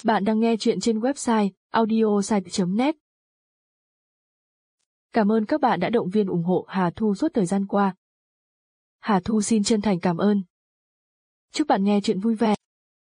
Bạn đang nghe chuyện trên website audiosite.net. Cảm ơn các bạn đã động viên ủng hộ Hà Thu suốt thời gian qua. Hà Thu xin chân thành cảm ơn. Chúc bạn nghe chuyện vui vẻ.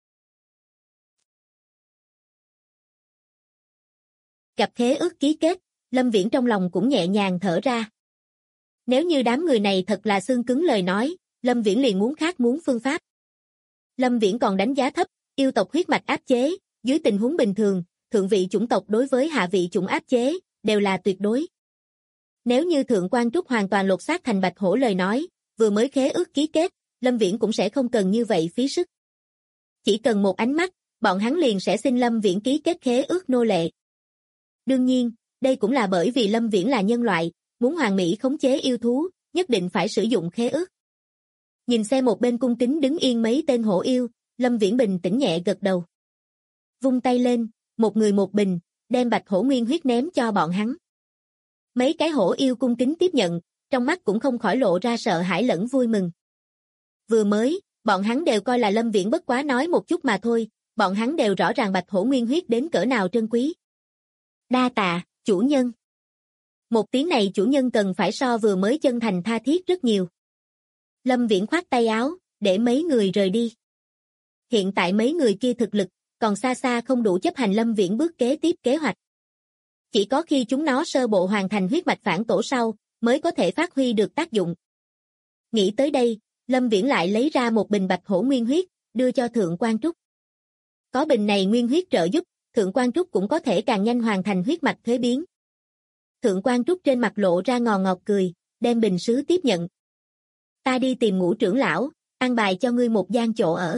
Gặp khế ước ký kết, Lâm Viễn trong lòng cũng nhẹ nhàng thở ra. Nếu như đám người này thật là xương cứng lời nói, Lâm Viễn liền muốn phương pháp. Lâm Viễn còn đánh giá thấp, yêu tộc huyết mạch áp chế, dưới tình huống bình thường, thượng vị chủng tộc đối với hạ vị chủng áp chế, đều là tuyệt đối. Nếu như Thượng Quan Trúc hoàn toàn lột xác thành bạch hổ lời nói, vừa mới khế ước ký kết, Lâm Viễn cũng sẽ không cần như vậy phí sức. Chỉ cần một ánh mắt, bọn hắn liền sẽ xin Lâm Viễn ký kết khế ước nô lệ. Đương nhiên, đây cũng là bởi vì Lâm Viễn là nhân loại, muốn hoàn mỹ khống chế yêu thú, nhất định phải sử dụng khế ước. Nhìn xem một bên cung kính đứng yên mấy tên hổ yêu, Lâm Viễn bình tĩnh nhẹ gật đầu. Vung tay lên, một người một bình, đem bạch hổ nguyên huyết ném cho bọn hắn. Mấy cái hổ yêu cung kính tiếp nhận, trong mắt cũng không khỏi lộ ra sợ hãi lẫn vui mừng. Vừa mới, bọn hắn đều coi là Lâm Viễn bất quá nói một chút mà thôi, bọn hắn đều rõ ràng bạch hổ nguyên huyết đến cỡ nào trân quý. Đa tạ, chủ nhân. Một tiếng này chủ nhân cần phải so vừa mới chân thành tha thiết rất nhiều. Lâm Viễn khoát tay áo, để mấy người rời đi. Hiện tại mấy người kia thực lực, còn xa xa không đủ chấp hành Lâm Viễn bước kế tiếp kế hoạch. Chỉ có khi chúng nó sơ bộ hoàn thành huyết mạch phản tổ sau, mới có thể phát huy được tác dụng. Nghĩ tới đây, Lâm Viễn lại lấy ra một bình bạch hổ nguyên huyết, đưa cho Thượng Quan Trúc. Có bình này nguyên huyết trợ giúp, Thượng Quan Trúc cũng có thể càng nhanh hoàn thành huyết mạch thuế biến. Thượng Quan Trúc trên mặt lộ ra ngò ngọt cười, đem bình sứ tiếp nhận. Ta đi tìm Ngũ trưởng lão, an bài cho ngươi một gian chỗ ở.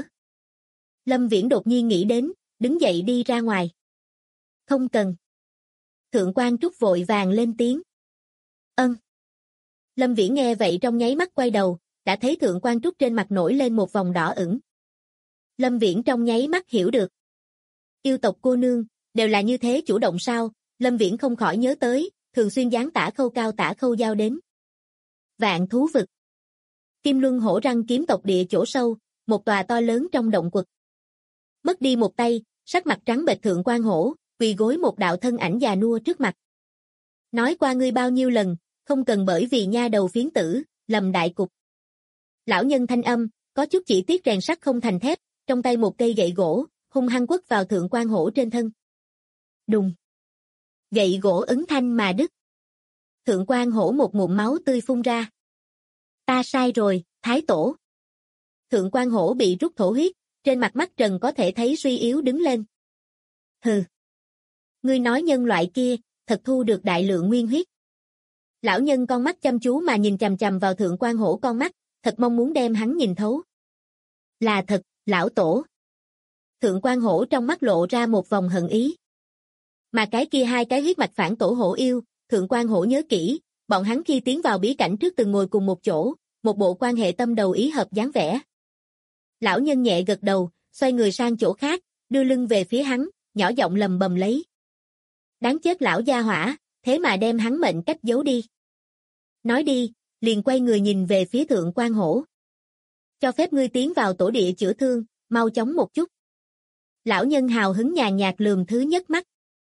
Lâm Viễn đột nhiên nghĩ đến, đứng dậy đi ra ngoài. Không cần. Thượng Quan Trúc vội vàng lên tiếng. Ân. Lâm Viễn nghe vậy trong nháy mắt quay đầu, đã thấy Thượng Quan Trúc trên mặt nổi lên một vòng đỏ ửng. Lâm Viễn trong nháy mắt hiểu được. Yêu tộc cô nương, đều là như thế chủ động sao? Lâm Viễn không khỏi nhớ tới, thường xuyên giáng tả khâu cao tả khâu giao đến. Vạn thú vực. Kim Luân hổ răng kiếm tộc địa chỗ sâu, một tòa to lớn trong động quật. Mất đi một tay, sắc mặt trắng bệch Thượng Quan hổ, quỳ gối một đạo thân ảnh già nua trước mặt. Nói qua ngươi bao nhiêu lần, không cần bởi vì nha đầu phiến tử, lầm đại cục. Lão nhân thanh âm, có chút chỉ tiếc rèn sắt không thành thép, trong tay một cây gậy gỗ, hung hăng quất vào Thượng Quan hổ trên thân. Đùng. Gậy gỗ ứng thanh mà đứt. Thượng Quan hổ một ngụm máu tươi phun ra. Ta sai rồi, Thái Tổ. Thượng Quan hổ bị rút thổ huyết, trên mặt mắt trần có thể thấy suy yếu đứng lên. Hừ. Ngươi nói nhân loại kia, thật thu được đại lượng nguyên huyết. Lão nhân con mắt chăm chú mà nhìn chằm chằm vào Thượng Quan hổ con mắt, thật mong muốn đem hắn nhìn thấu. Là thật, lão tổ. Thượng Quan hổ trong mắt lộ ra một vòng hận ý. Mà cái kia hai cái huyết mạch phản tổ hổ yêu, Thượng Quan hổ nhớ kỹ, bọn hắn khi tiến vào bí cảnh trước từng ngồi cùng một chỗ, một bộ quan hệ tâm đầu ý hợp dáng vẻ. Lão nhân nhẹ gật đầu, xoay người sang chỗ khác, đưa lưng về phía hắn, nhỏ giọng lầm bầm lấy. Đáng chết lão gia hỏa, thế mà đem hắn mệnh cách giấu đi. Nói đi, liền quay người nhìn về phía Thượng Quan hổ. Cho phép ngươi tiến vào tổ địa chữa thương, mau chóng một chút. Lão nhân hào hứng nhàn nhạt lườm thứ nhất mắt.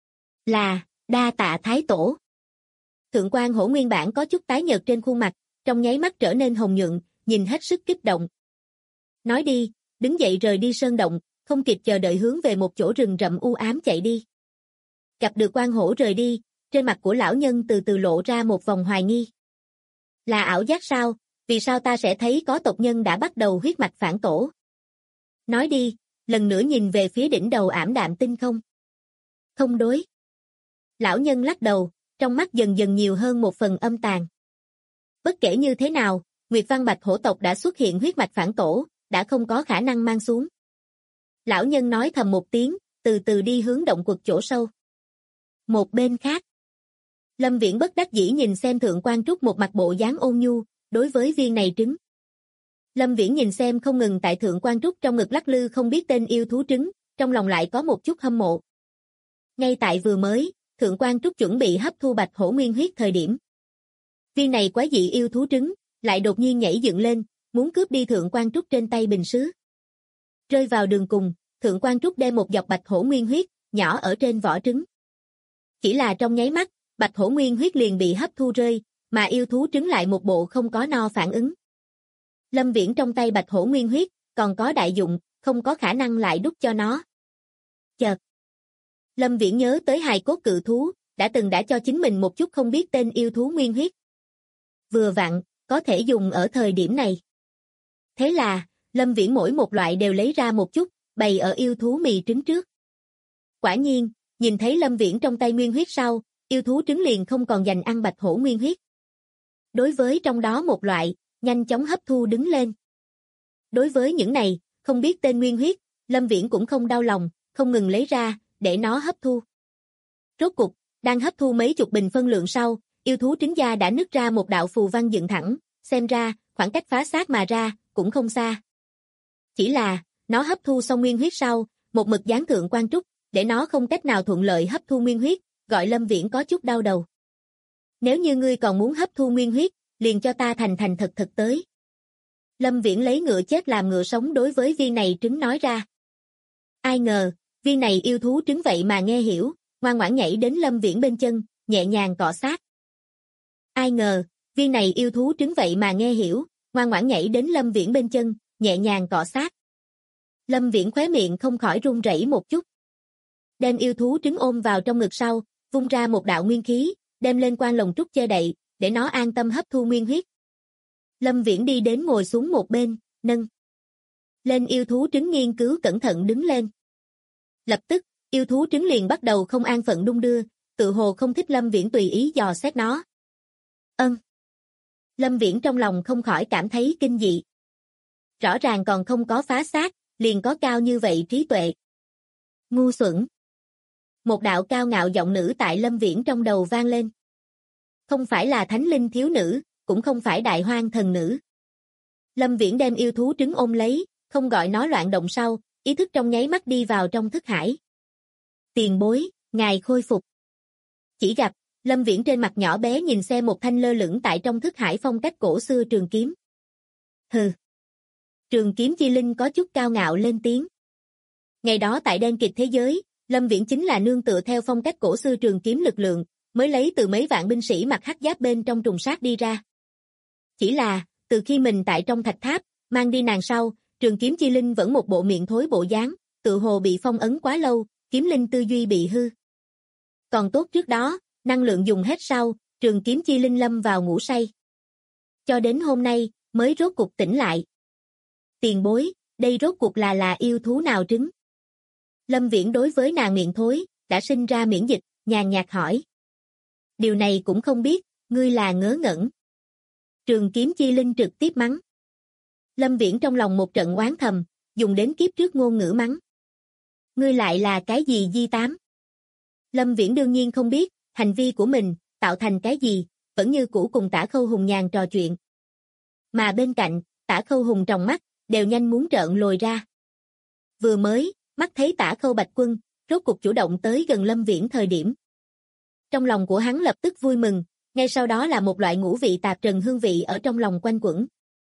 Là, đa tạ Thái Tổ. Thượng Quan hổ nguyên bản có chút tái nhợt trên khuôn mặt, trong nháy mắt trở nên hồng nhuận, nhìn hết sức kích động. Nói đi, đứng dậy rời đi sơn động, không kịp chờ đợi hướng về một chỗ rừng rậm u ám chạy đi. Gặp được Quan hổ rời đi, trên mặt của lão nhân từ từ lộ ra một vòng hoài nghi. Là ảo giác sao, vì sao ta sẽ thấy có tộc nhân đã bắt đầu huyết mạch phản tổ? Nói đi, lần nữa nhìn về phía đỉnh đầu ảm đạm tinh không. Không đối. Lão nhân lắc đầu, trong mắt dần dần nhiều hơn một phần âm tàn. Bất kể như thế nào, Nguyệt Văn Bạch hổ tộc đã xuất hiện huyết mạch phản tổ, đã không có khả năng mang xuống. Lão nhân nói thầm một tiếng, từ từ đi hướng động quật chỗ sâu. Một bên khác, Lâm Viễn bất đắc dĩ nhìn xem Thượng Quan Trúc một mặt bộ dáng ôn nhu, đối với viên này trứng. Lâm Viễn nhìn xem không ngừng tại Thượng Quan Trúc trong ngực lắc lư không biết tên yêu thú trứng, trong lòng lại có một chút hâm mộ. Ngay tại vừa mới, Thượng Quan Trúc chuẩn bị hấp thu bạch hổ nguyên huyết thời điểm. Viên này quái dị yêu thú trứng, lại đột nhiên nhảy dựng lên, muốn cướp đi Thượng Quan Trúc trên tay bình sứ. Rơi vào đường cùng, Thượng Quan Trúc đem một giọt bạch hổ nguyên huyết, nhỏ ở trên vỏ trứng. Chỉ là trong nháy mắt, bạch hổ nguyên huyết liền bị hấp thu rơi, mà yêu thú trứng lại một bộ không có no phản ứng. Lâm Viễn trong tay bạch hổ nguyên huyết, còn có đại dụng, không có khả năng lại đút cho nó. Chợt, Lâm Viễn nhớ tới hài cốt cự thú, đã cho chính mình một chút không biết tên yêu thú nguyên huyết. Vừa vặn, có thể dùng ở thời điểm này. Thế là, Lâm Viễn mỗi một loại đều lấy ra một chút, bày ở yêu thú mì trứng trước. Quả nhiên, nhìn thấy Lâm Viễn trong tay nguyên huyết sau, yêu thú trứng liền không còn dành ăn bạch hổ nguyên huyết. Đối với trong đó một loại, nhanh chóng hấp thu đứng lên. Đối với những này, không biết tên nguyên huyết, Lâm Viễn cũng không đau lòng, không ngừng lấy ra, để nó hấp thu. Rốt cục, đang hấp thu mấy chục bình phân lượng sau, yêu thú trứng da đã nứt ra một đạo phù văn dựng thẳng, xem ra, khoảng cách phá xác mà ra, cũng không xa. Chỉ là, nó hấp thu xong nguyên huyết sau, một mực giáng Thượng Quan Trúc, để nó không cách nào thuận lợi hấp thu nguyên huyết, gọi Lâm Viễn có chút đau đầu. Nếu như ngươi còn muốn hấp thu nguyên huyết, liền cho ta thành thật tới. Lâm Viễn lấy ngựa chết làm ngựa sống đối với viên này trứng nói ra. Ai ngờ, viên này yêu thú trứng vậy mà nghe hiểu, ngoan ngoãn nhảy đến Lâm Viễn bên chân, nhẹ nhàng cọ sát. Ai ngờ, viên này yêu thú trứng vậy mà nghe hiểu, ngoan ngoãn nhảy đến Lâm Viễn bên chân, nhẹ nhàng cọ sát. Lâm Viễn khóe miệng không khỏi run rẩy một chút. Đem yêu thú trứng ôm vào trong ngực sau, vung ra một đạo nguyên khí, đem lên quan lồng trúc che đậy, để nó an tâm hấp thu nguyên huyết. Lâm Viễn đi đến ngồi xuống một bên, nâng lên yêu thú trứng nghiên cứu cẩn thận đứng lên. Lập tức, yêu thú trứng liền bắt đầu không an phận đung đưa, tự hồ không thích Lâm Viễn tùy ý dò xét nó. Lâm Viễn trong lòng không khỏi cảm thấy kinh dị. Rõ ràng còn không có phá xác, liền có cao như vậy trí tuệ. Ngu xuẩn. Một đạo cao ngạo giọng nữ tại Lâm Viễn trong đầu vang lên. Không phải là thánh linh thiếu nữ, cũng không phải đại hoang thần nữ. Lâm Viễn đem yêu thú trứng ôm lấy, không gọi nó loạn động sau, ý thức trong nháy mắt đi vào trong thức hải. Tiền bối, ngài khôi phục. Chỉ gặp, Lâm Viễn trên mặt nhỏ bé nhìn xem một thanh lơ lửng tại trong thức hải phong cách cổ xưa trường kiếm. Hừ. Trường kiếm chi linh có chút cao ngạo lên tiếng. Ngày đó tại đen kịch thế giới, Lâm Viễn chính là nương tựa theo phong cách cổ xưa trường kiếm lực lượng, mới lấy từ mấy vạn binh sĩ mặc hắc giáp bên trong trùng sát đi ra. Chỉ là, từ khi mình tại trong thạch tháp, mang đi nàng sau, trường kiếm chi linh vẫn một bộ miệng thối bộ dáng, tự hồ bị phong ấn quá lâu, kiếm linh tư duy bị hư. Còn tốt trước đó, năng lượng dùng hết sau, trường kiếm chi linh lâm vào ngủ say. Cho đến hôm nay, mới rốt cục tỉnh lại. Tiền bối, đây rốt cuộc là yêu thú nào trứng? Lâm Viễn đối với nàng miệng thối, đã sinh ra miễn dịch, nhàn nhạt hỏi. Điều này cũng không biết, ngươi là ngớ ngẩn. Trường kiếm chi linh trực tiếp mắng. Lâm Viễn trong lòng một trận oán thầm, dùng đến kiếp trước ngôn ngữ mắng. Ngươi lại là cái gì Di Tám? Lâm Viễn đương nhiên không biết, hành vi của mình, tạo thành cái gì, vẫn như cũ cùng Tả Khâu Hùng nhàn trò chuyện. Mà bên cạnh, Tả Khâu Hùng trong mắt, đều nhanh muốn trợn lồi ra. Vừa mới, mắt thấy Tả Khâu Bạch Quân, rốt cuộc chủ động tới gần Lâm Viễn thời điểm. Trong lòng của hắn lập tức vui mừng, ngay sau đó là một loại ngũ vị tạp trần hương vị ở trong lòng quanh quẩn.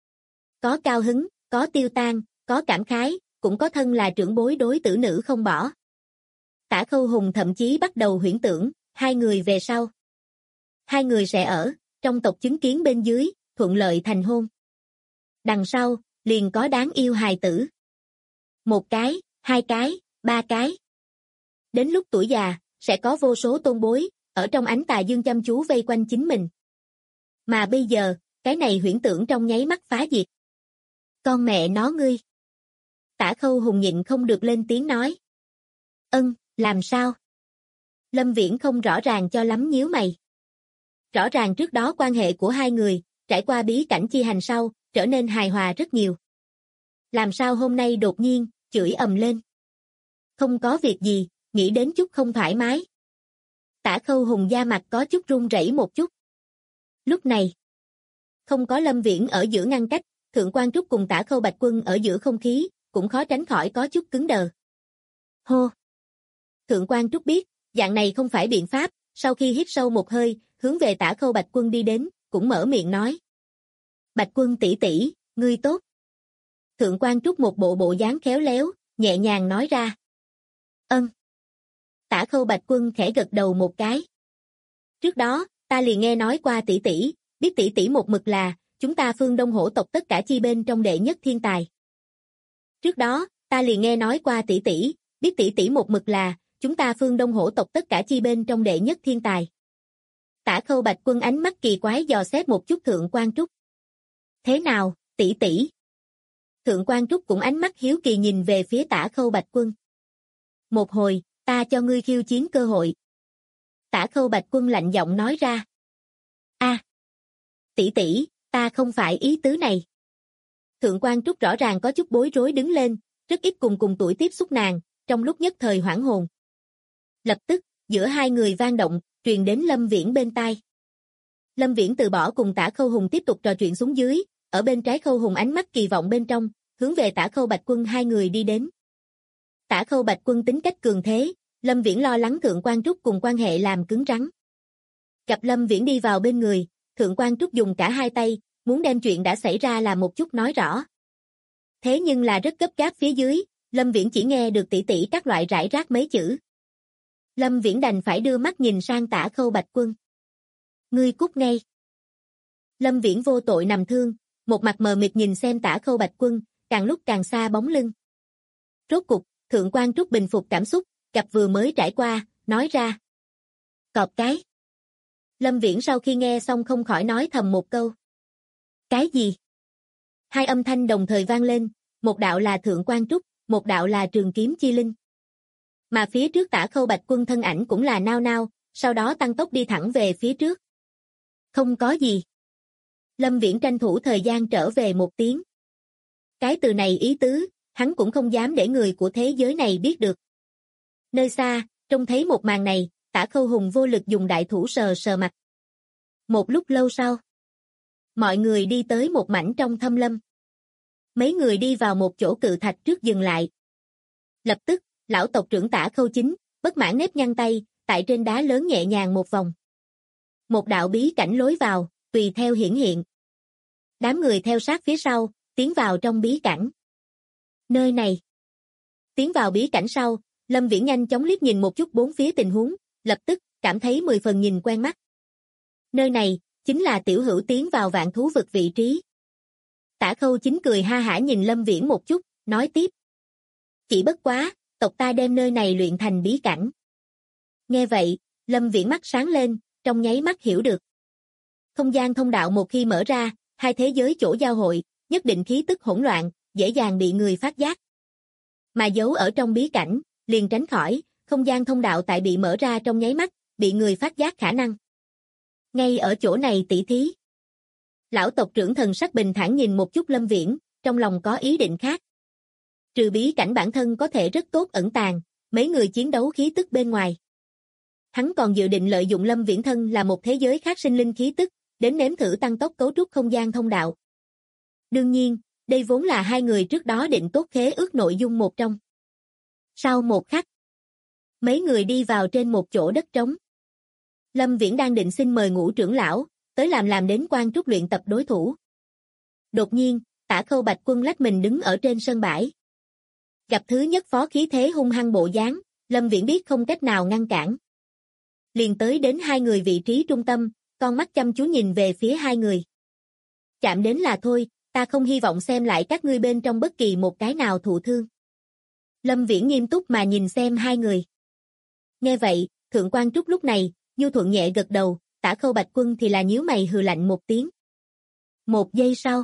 Có cao hứng, có tiêu tan, có cảm khái, cũng có thân là trưởng bối đối tử nữ không bỏ. Tả Khâu Hùng thậm chí bắt đầu huyễn tưởng, hai người về sau. Hai người sẽ ở, trong tộc chứng kiến bên dưới, thuận lợi thành hôn. Đằng sau, liền có đáng yêu hài tử. Một cái, hai cái, ba cái. Đến lúc tuổi già, sẽ có vô số tôn bối, ở trong ánh tà dương chăm chú vây quanh chính mình. Mà bây giờ, cái này huyễn tưởng trong nháy mắt phá diệt. Con mẹ nó ngươi. Tả Khâu Hùng nhịn không được lên tiếng nói. Làm sao? Lâm Viễn không rõ ràng cho lắm nhíu mày. Rõ ràng trước đó quan hệ của hai người, trải qua bí cảnh chi hành sau, trở nên hài hòa rất nhiều. Làm sao hôm nay đột nhiên, chửi ầm lên? Không có việc gì, nghĩ đến chút không thoải mái. Tả Khâu Hùng da mặt có chút run rẩy một chút. Lúc này, không có Lâm Viễn ở giữa ngăn cách, Thượng Quan Trúc cùng Tả Khâu Bạch Quân ở giữa không khí, cũng khó tránh khỏi có chút cứng đờ. Hô! Thượng Quan Trúc biết, dạng này không phải biện pháp, sau khi hít sâu một hơi, hướng về Tả Khâu Bạch Quân đi đến, cũng mở miệng nói. Bạch Quân tỷ tỷ, ngươi tốt. Thượng Quan Trúc một bộ bộ dáng khéo léo, nhẹ nhàng nói ra. Ân. Tả Khâu Bạch Quân khẽ gật đầu một cái. Trước đó, ta liền nghe nói qua tỷ tỷ, biết tỷ tỷ một mực là, chúng ta Phương Đông hổ tộc tất cả chi bên trong đệ nhất thiên tài. Trước đó, ta liền nghe nói qua tỷ tỷ, biết tỷ tỷ một mực là, chúng ta Phương Đông hổ tộc tất cả chi bên trong đệ nhất thiên tài. Tả Khâu Bạch Quân ánh mắt kỳ quái dò xét một chút Thượng Quan Trúc. Thế nào, tỷ tỷ? Thượng Quan Trúc cũng ánh mắt hiếu kỳ nhìn về phía Tả Khâu Bạch Quân. Một hồi, ta cho ngươi khiêu chiến cơ hội. Tả Khâu Bạch Quân lạnh giọng nói ra. Tỷ tỷ, ta không phải ý tứ này. Thượng Quan Trúc rõ ràng có chút bối rối đứng lên, rất ít cùng tuổi tiếp xúc nàng, trong lúc nhất thời hoảng hồn. Lập tức, giữa hai người vang động, truyền đến Lâm Viễn bên tai. Lâm Viễn từ bỏ cùng Tả Khâu Hùng tiếp tục trò chuyện xuống dưới, ở bên trái Khâu Hùng ánh mắt kỳ vọng bên trong, hướng về Tả Khâu Bạch Quân hai người đi đến. Tả Khâu Bạch Quân tính cách cường thế, Lâm Viễn lo lắng Thượng Quan Trúc cùng quan hệ làm cứng rắn. Gặp Lâm Viễn đi vào bên người, Thượng Quan Trúc dùng cả hai tay, muốn đem chuyện đã xảy ra là một chút nói rõ. Thế nhưng là rất gấp gáp phía dưới, Lâm Viễn chỉ nghe được tỉ tỉ các loại rải rác mấy chữ. Lâm Viễn đành phải đưa mắt nhìn sang Tả Khâu Bạch Quân. Ngươi cút ngay. Lâm Viễn vô tội nằm thương, một mặt mờ mịt nhìn xem Tả Khâu Bạch Quân, càng lúc càng xa bóng lưng. Rốt cục, Thượng Quan Trúc bình phục cảm xúc, gặp vừa mới trải qua, nói ra. Cọp cái. Lâm Viễn sau khi nghe xong không khỏi nói thầm một câu. Cái gì? Hai âm thanh đồng thời vang lên, một đạo là Thượng Quan Trúc, một đạo là Trường Kiếm Chi Linh. Mà phía trước Tả Khâu Bạch Quân thân ảnh cũng là nao nao, sau đó tăng tốc đi thẳng về phía trước. Không có gì. Lâm Viễn tranh thủ thời gian trở về một tiếng. Cái từ này ý tứ, hắn cũng không dám để người của thế giới này biết được. Nơi xa, trông thấy một màn này, Tả Khâu Hùng vô lực dùng đại thủ sờ sờ mặt. Một lúc lâu sau, mọi người đi tới một mảnh trong thâm lâm. Mấy người đi vào một chỗ cự thạch trước dừng lại. Lập tức, lão tộc trưởng Tả Khâu Chính, bất mãn nếp nhăn tay, tại trên đá lớn nhẹ nhàng một vòng. Một đạo bí cảnh lối vào, tùy theo hiển hiện. Đám người theo sát phía sau, tiến vào trong bí cảnh. Nơi này. Tiến vào bí cảnh sau, Lâm Viễn nhanh chóng liếc nhìn một chút bốn phía tình huống, lập tức, cảm thấy 10 phần nhìn quen mắt. Nơi này, chính là tiểu hữu tiến vào vạn thú vực vị trí. Tả Khâu Chính cười ha hả nhìn Lâm Viễn một chút, nói tiếp. Chỉ bất quá, tộc ta đem nơi này luyện thành bí cảnh. Nghe vậy, Lâm Viễn mắt sáng lên, trong nháy mắt hiểu được. Không gian thông đạo một khi mở ra, hai thế giới chỗ giao hội, nhất định khí tức hỗn loạn, dễ dàng bị người phát giác. Mà giấu ở trong bí cảnh, liền tránh khỏi, không gian thông đạo tại bị mở ra trong nháy mắt, bị người phát giác khả năng. Ngay ở chỗ này tỉ thí. Lão tộc trưởng thần sắc bình thản nhìn một chút Lâm Viễn, trong lòng có ý định khác. Trừ bí cảnh bản thân có thể rất tốt ẩn tàng, mấy người chiến đấu khí tức bên ngoài. Hắn còn dự định lợi dụng Lâm Viễn thân là một thế giới khác sinh linh khí tức, đến nếm thử tăng tốc cấu trúc không gian thông đạo. Đương nhiên, đây vốn là hai người trước đó định tốt khế ước nội dung một trong. Sau một khắc, mấy người đi vào trên một chỗ đất trống. Lâm Viễn đang định xin mời Ngũ trưởng lão, tới làm đến Quan Trúc luyện tập đối thủ. Đột nhiên, Tả Khâu Bạch Quân lách mình đứng ở trên sân bãi. Gặp thứ nhất phó khí thế hung hăng bộ dáng, Lâm Viễn biết không cách nào ngăn cản. Liền tới đến hai người vị trí trung tâm, con mắt chăm chú nhìn về phía hai người. Chạm đến là thôi, ta không hy vọng xem lại các ngươi bên trong bất kỳ một cái nào thụ thương. Lâm Viễn nghiêm túc mà nhìn xem hai người. Nghe vậy, Thượng Quan Trúc lúc này, nhu thuận nhẹ gật đầu, Tả Khâu Bạch Quân thì là nhíu mày hừ lạnh một tiếng. Một giây sau,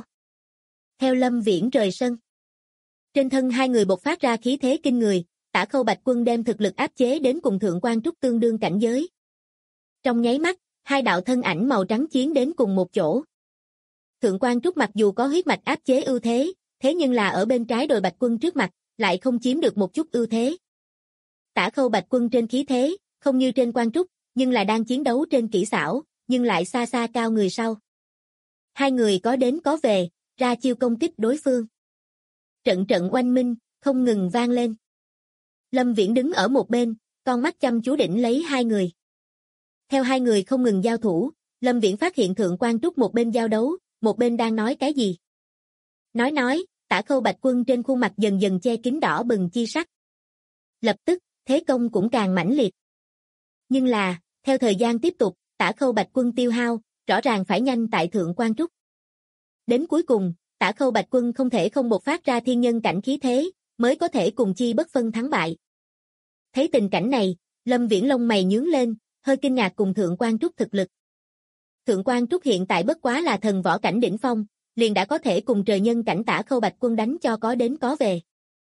theo Lâm Viễn rời sân. Trên thân hai người bộc phát ra khí thế kinh người, Tả Khâu Bạch Quân đem thực lực áp chế đến cùng Thượng Quan Trúc tương đương cảnh giới. Trong nháy mắt, hai đạo thân ảnh màu trắng chiến đến cùng một chỗ. Thượng Quan Trúc mặc dù có huyết mạch áp chế ưu thế, thế nhưng là ở bên trái đội Bạch Quân trước mặt, lại không chiếm được một chút ưu thế. Tả Khâu Bạch Quân trên khí thế, không như trên Quan Trúc, nhưng là đang chiến đấu trên kỹ xảo, nhưng lại xa xa cao người sau. Hai người có đến có về, ra chiêu công kích đối phương. Trận trận oanh minh, không ngừng vang lên. Lâm Viễn đứng ở một bên, con mắt chăm chú đỉnh lấy hai người. Theo hai người không ngừng giao thủ, Lâm Viễn phát hiện Thượng Quan Trúc một bên giao đấu, một bên đang nói cái gì. Nói, Tả Khâu Bạch Quân trên khuôn mặt dần dần che kín đỏ bừng chi sắc. Lập tức, thế công cũng càng mãnh liệt. Nhưng là, theo thời gian tiếp tục, Tả Khâu Bạch Quân tiêu hao, rõ ràng phải nhanh tại Thượng Quan Trúc. Đến cuối cùng, Tả Khâu Bạch Quân không thể không bộc phát ra thiên nhân cảnh khí thế, mới có thể cùng chi bất phân thắng bại. Thấy tình cảnh này, Lâm Viễn lông mày nhướng lên, hơi kinh ngạc cùng Thượng Quan Trúc thực lực. Thượng Quan Trúc hiện tại bất quá là thần võ cảnh đỉnh phong, liền đã có thể cùng trời nhân cảnh Tả Khâu Bạch Quân đánh cho có đến có về.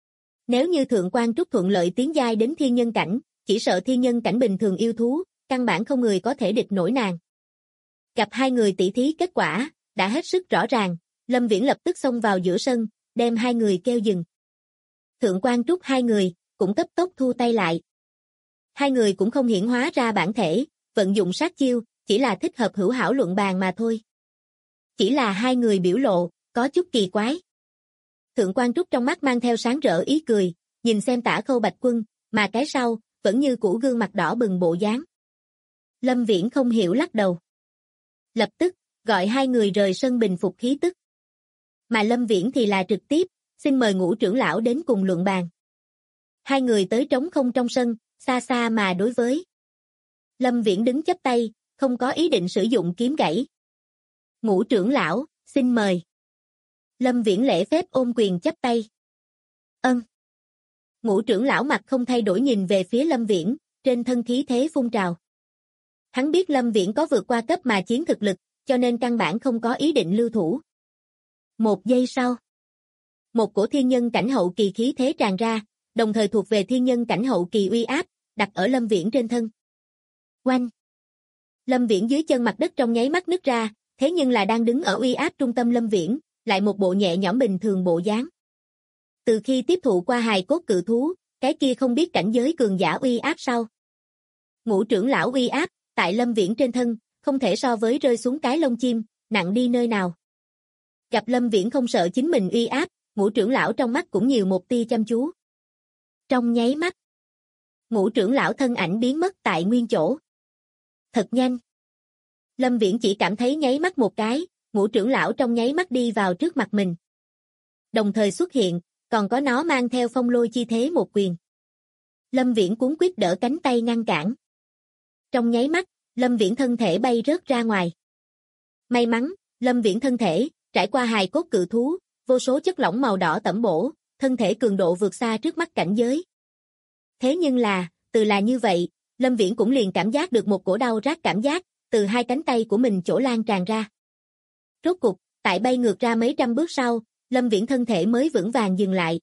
Nếu như Thượng Quan Trúc thuận lợi tiến giai đến thiên nhân cảnh, chỉ sợ thiên nhân cảnh bình thường yêu thú, căn bản không người có thể địch nổi nàng. Gặp hai người tỷ thí kết quả, đã hết sức rõ ràng, Lâm Viễn lập tức xông vào giữa sân, đem hai người kêu dừng. Thượng Quan Trúc hai người, cũng cấp tốc thu tay lại. Hai người cũng không hiển hóa ra bản thể, vận dụng sát chiêu, chỉ là thích hợp hữu hảo luận bàn mà thôi. Chỉ là hai người biểu lộ, có chút kỳ quái. Thượng Quan Trúc trong mắt mang theo sáng rỡ ý cười, nhìn xem Tả Khâu Bạch Quân, mà cái sau, vẫn như cũ gương mặt đỏ bừng bộ dáng. Lâm Viễn không hiểu lắc đầu. Lập tức, gọi hai người rời sân bình phục khí tức. Mà Lâm Viễn thì là trực tiếp, xin mời Ngũ trưởng lão đến cùng luận bàn. Hai người tới trống không trong sân, xa xa mà đối với. Lâm Viễn đứng chắp tay, không có ý định sử dụng kiếm gãy. Ngũ trưởng lão, xin mời. Lâm Viễn lễ phép ôm quyền chắp tay. Ân. Ngũ trưởng lão mặt không thay đổi nhìn về phía Lâm Viễn, trên thân khí thế phun trào. Hắn biết Lâm Viễn có vượt qua cấp mà chiến thực lực, cho nên căn bản không có ý định lưu thủ. Một giây sau, một cổ thiên nhân cảnh hậu kỳ khí thế tràn ra, đồng thời thuộc về thiên nhân cảnh hậu kỳ uy áp, đặt ở Lâm Viễn trên thân. Oanh! Lâm Viễn dưới chân mặt đất trong nháy mắt nứt ra, thế nhưng là đang đứng ở uy áp trung tâm Lâm Viễn, lại một bộ nhẹ nhõm bình thường bộ dáng. Từ khi tiếp thụ qua hài cốt cự thú, cái kia không biết cảnh giới cường giả uy áp sau. Ngũ trưởng lão uy áp, tại Lâm Viễn trên thân, không thể so với rơi xuống cái lông chim, nặng đi nơi nào. Gặp Lâm Viễn không sợ chính mình uy áp, Ngũ trưởng lão trong mắt cũng nhiều một tia chăm chú. Trong nháy mắt, Ngũ trưởng lão thân ảnh biến mất tại nguyên chỗ. Thật nhanh. Lâm Viễn chỉ cảm thấy nháy mắt một cái, Ngũ trưởng lão trong nháy mắt đi vào trước mặt mình. Đồng thời xuất hiện, còn có nó mang theo phong lôi chi thế một quyền. Lâm Viễn cuốn quýt đỡ cánh tay ngăn cản. Trong nháy mắt, Lâm Viễn thân thể bay rớt ra ngoài. May mắn, Lâm Viễn thân thể, trải qua hài cốt cự thú, vô số chất lỏng màu đỏ tẩm bổ, thân thể cường độ vượt xa trước mắt cảnh giới. Thế nhưng là, từ là như vậy, Lâm Viễn cũng liền cảm giác được một cổ đau rát cảm giác, từ hai cánh tay của mình chỗ lan tràn ra. Rốt cục, tại bay ngược ra mấy trăm bước sau, Lâm Viễn thân thể mới vững vàng dừng lại.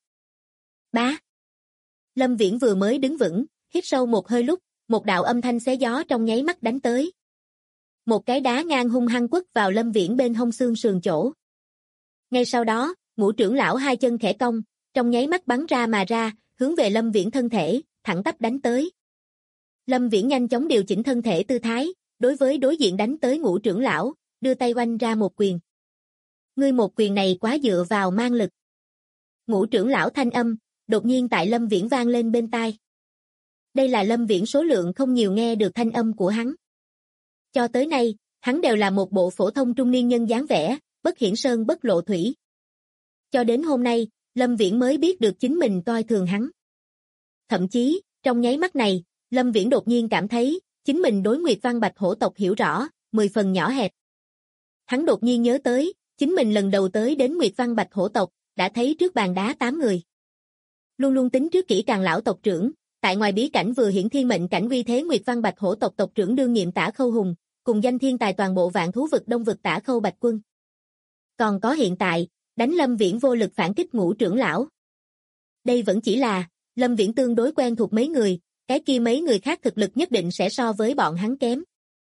Bá! Lâm Viễn vừa mới đứng vững, hít sâu một hơi lúc, một đạo âm thanh xé gió trong nháy mắt đánh tới. Một cái đá ngang hung hăng quất vào Lâm Viễn bên hông xương sườn chỗ. Ngay sau đó, Ngũ trưởng lão hai chân khẽ cong, trong nháy mắt bắn ra mà ra, hướng về Lâm Viễn thân thể, thẳng tắp đánh tới. Lâm Viễn nhanh chóng điều chỉnh thân thể tư thái, đối với đối diện đánh tới Ngũ trưởng lão, đưa tay oanh ra một quyền. Ngươi một quyền này quá dựa vào mang lực. Ngũ trưởng lão thanh âm, đột nhiên tại Lâm Viễn vang lên bên tai. Đây là Lâm Viễn số lượng không nhiều nghe được thanh âm của hắn. Cho tới nay, hắn đều là một bộ phổ thông trung niên nhân dáng vẻ, bất hiển sơn bất lộ thủy. Cho đến hôm nay, Lâm Viễn mới biết được chính mình coi thường hắn. Thậm chí, trong nháy mắt này, Lâm Viễn đột nhiên cảm thấy, chính mình đối Nguyệt Văn Bạch hổ tộc hiểu rõ, 10 phần nhỏ hẹp. Hắn đột nhiên nhớ tới, chính mình lần đầu tới đến Nguyệt Văn Bạch hổ tộc, đã thấy trước bàn đá 8 người. Luôn luôn tính trước kỹ càng lão tộc trưởng, tại ngoài bí cảnh vừa hiển thiên mệnh cảnh uy thế Nguyệt Văn Bạch hổ tộc tộc trưởng đương nhiệm Tả Khâu Hùng, cùng danh thiên tài toàn bộ vạn thú vực đông vực Tả Khâu Bạch Quân. Còn có hiện tại, đánh Lâm Viễn vô lực phản kích Ngũ trưởng lão. Đây vẫn chỉ là, Lâm Viễn tương đối quen thuộc mấy người, cái kia mấy người khác thực lực nhất định sẽ so với bọn hắn kém.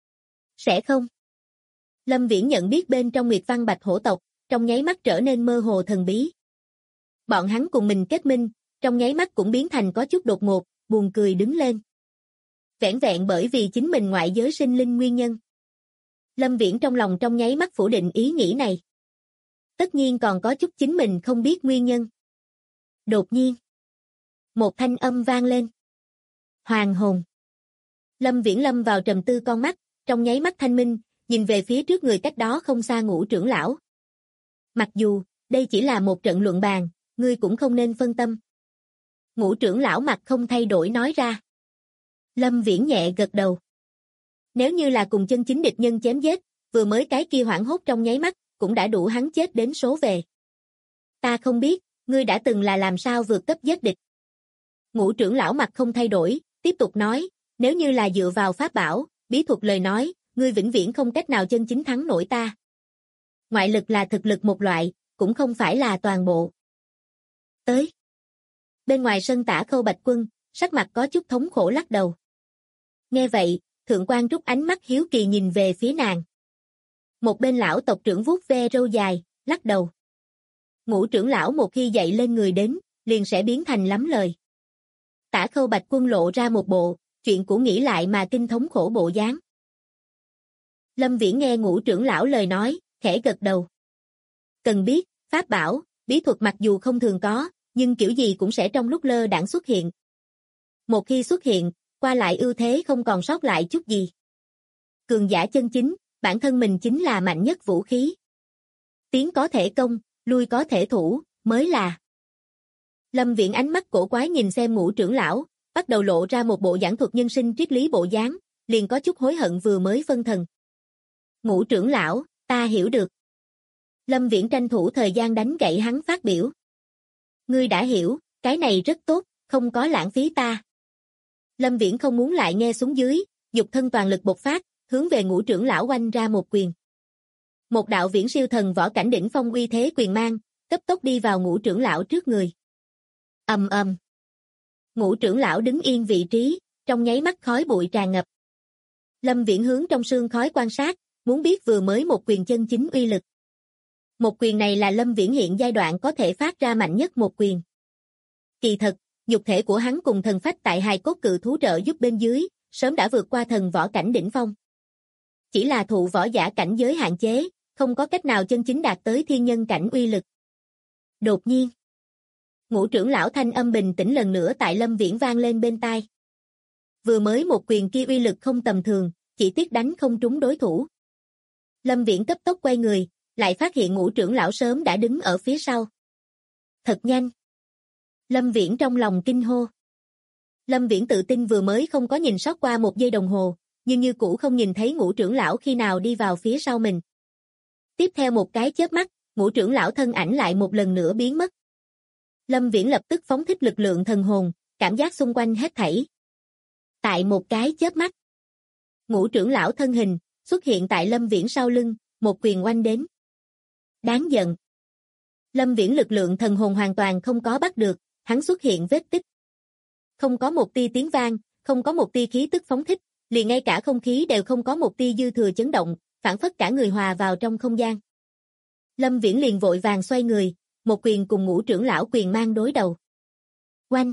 Sẽ không? Lâm Viễn nhận biết bên trong Nguyệt Văn Bạch hổ tộc, trong nháy mắt trở nên mơ hồ thần bí. Bọn hắn cùng mình kết minh, trong nháy mắt cũng biến thành có chút đột ngột, buồn cười đứng lên. Vẻn vẹn bởi vì chính mình ngoại giới sinh linh nguyên nhân. Lâm Viễn trong lòng trong nháy mắt phủ định ý nghĩ này. Tất nhiên còn có chút chính mình không biết nguyên nhân. Đột nhiên, một thanh âm vang lên. Hoàng hồn. Lâm Viễn lâm vào trầm tư con mắt, trong nháy mắt thanh minh, nhìn về phía trước người cách đó không xa Ngũ trưởng lão. Mặc dù, đây chỉ là một trận luận bàn, ngươi cũng không nên phân tâm. Ngũ trưởng lão mặt không thay đổi nói ra. Lâm Viễn nhẹ gật đầu. Nếu như là cùng chân chính địch nhân chém giết, vừa mới cái kia hoảng hốt trong nháy mắt, cũng đã đủ hắn chết đến số về. Ta không biết, ngươi đã từng là làm sao vượt cấp giết địch. Ngũ trưởng lão mặt không thay đổi, tiếp tục nói, nếu như là dựa vào pháp bảo, bí thuật lời nói, ngươi vĩnh viễn không cách nào chân chính thắng nổi ta. Ngoại lực là thực lực một loại, cũng không phải là toàn bộ. Tới. Bên ngoài sân Tả Khâu Bạch Quân, sắc mặt có chút thống khổ lắc đầu. Nghe vậy, Thượng quan Trúc ánh mắt hiếu kỳ nhìn về phía nàng. Một bên lão tộc trưởng vuốt ve râu dài, lắc đầu. Ngũ trưởng lão một khi dậy lên người đến, liền sẽ biến thành lắm lời. Tả Khâu Bạch Quân lộ ra một bộ, chuyện của nghĩ lại mà kinh thống khổ bộ dáng. Lâm Viễn nghe ngũ trưởng lão lời nói, khẽ gật đầu. Cần biết, pháp bảo, bí thuật mặc dù không thường có, nhưng kiểu gì cũng sẽ trong lúc lơ đãng xuất hiện. Một khi xuất hiện, qua lại ưu thế không còn sót lại chút gì. Cường giả chân chính, bản thân mình chính là mạnh nhất vũ khí. Tiến có thể công, lui có thể thủ, mới là. Lâm Viễn ánh mắt cổ quái nhìn xem ngũ trưởng lão, bắt đầu lộ ra một bộ giảng thuật nhân sinh triết lý bộ dáng, liền có chút hối hận vừa mới phân thần. Ngũ trưởng lão, ta hiểu được. Lâm Viễn tranh thủ thời gian đánh gãy hắn phát biểu. Ngươi đã hiểu, cái này rất tốt, không có lãng phí ta. Lâm Viễn không muốn lại nghe xuống dưới, dục thân toàn lực bộc phát, hướng về ngũ trưởng lão oanh ra một quyền. Một đạo viễn siêu thần võ cảnh đỉnh phong uy thế quyền mang, cấp tốc đi vào ngũ trưởng lão trước người. Ầm ầm. Ngũ trưởng lão đứng yên vị trí, trong nháy mắt khói bụi tràn ngập. Lâm Viễn hướng trong sương khói quan sát, muốn biết vừa mới một quyền chân chính uy lực. Một quyền này là Lâm Viễn hiện giai đoạn có thể phát ra mạnh nhất một quyền. Kỳ thật, nhục thể của hắn cùng thần phách tại hài cốt cự thú trợ giúp bên dưới, sớm đã vượt qua thần võ cảnh đỉnh phong. Chỉ là thụ võ giả cảnh giới hạn chế, không có cách nào chân chính đạt tới thiên nhân cảnh uy lực. Đột nhiên, ngũ trưởng lão thanh âm bình tĩnh lần nữa tại Lâm Viễn vang lên bên tai. Vừa mới một quyền kia uy lực không tầm thường, chỉ tiếc đánh không trúng đối thủ. Lâm Viễn cấp tốc quay người, lại phát hiện ngũ trưởng lão sớm đã đứng ở phía sau. Thật nhanh. Lâm Viễn trong lòng kinh hô. Lâm Viễn tự tin vừa mới không có nhìn sót qua một giây đồng hồ, nhưng như cũ không nhìn thấy ngũ trưởng lão khi nào đi vào phía sau mình. Tiếp theo một cái chớp mắt, ngũ trưởng lão thân ảnh lại một lần nữa biến mất. Lâm Viễn lập tức phóng thích lực lượng thần hồn, cảm giác xung quanh hết thảy. Tại một cái chớp mắt, ngũ trưởng lão thân hình xuất hiện tại Lâm Viễn sau lưng, một quyền oanh đến. Đáng giận. Lâm Viễn lực lượng thần hồn hoàn toàn không có bắt được, hắn xuất hiện vết tích. Không có một tia tiếng vang, không có một tia khí tức phóng thích, liền ngay cả không khí đều không có một tia dư thừa chấn động, phản phất cả người hòa vào trong không gian. Lâm Viễn liền vội vàng xoay người, một quyền cùng ngũ trưởng lão quyền mang đối đầu. Oanh!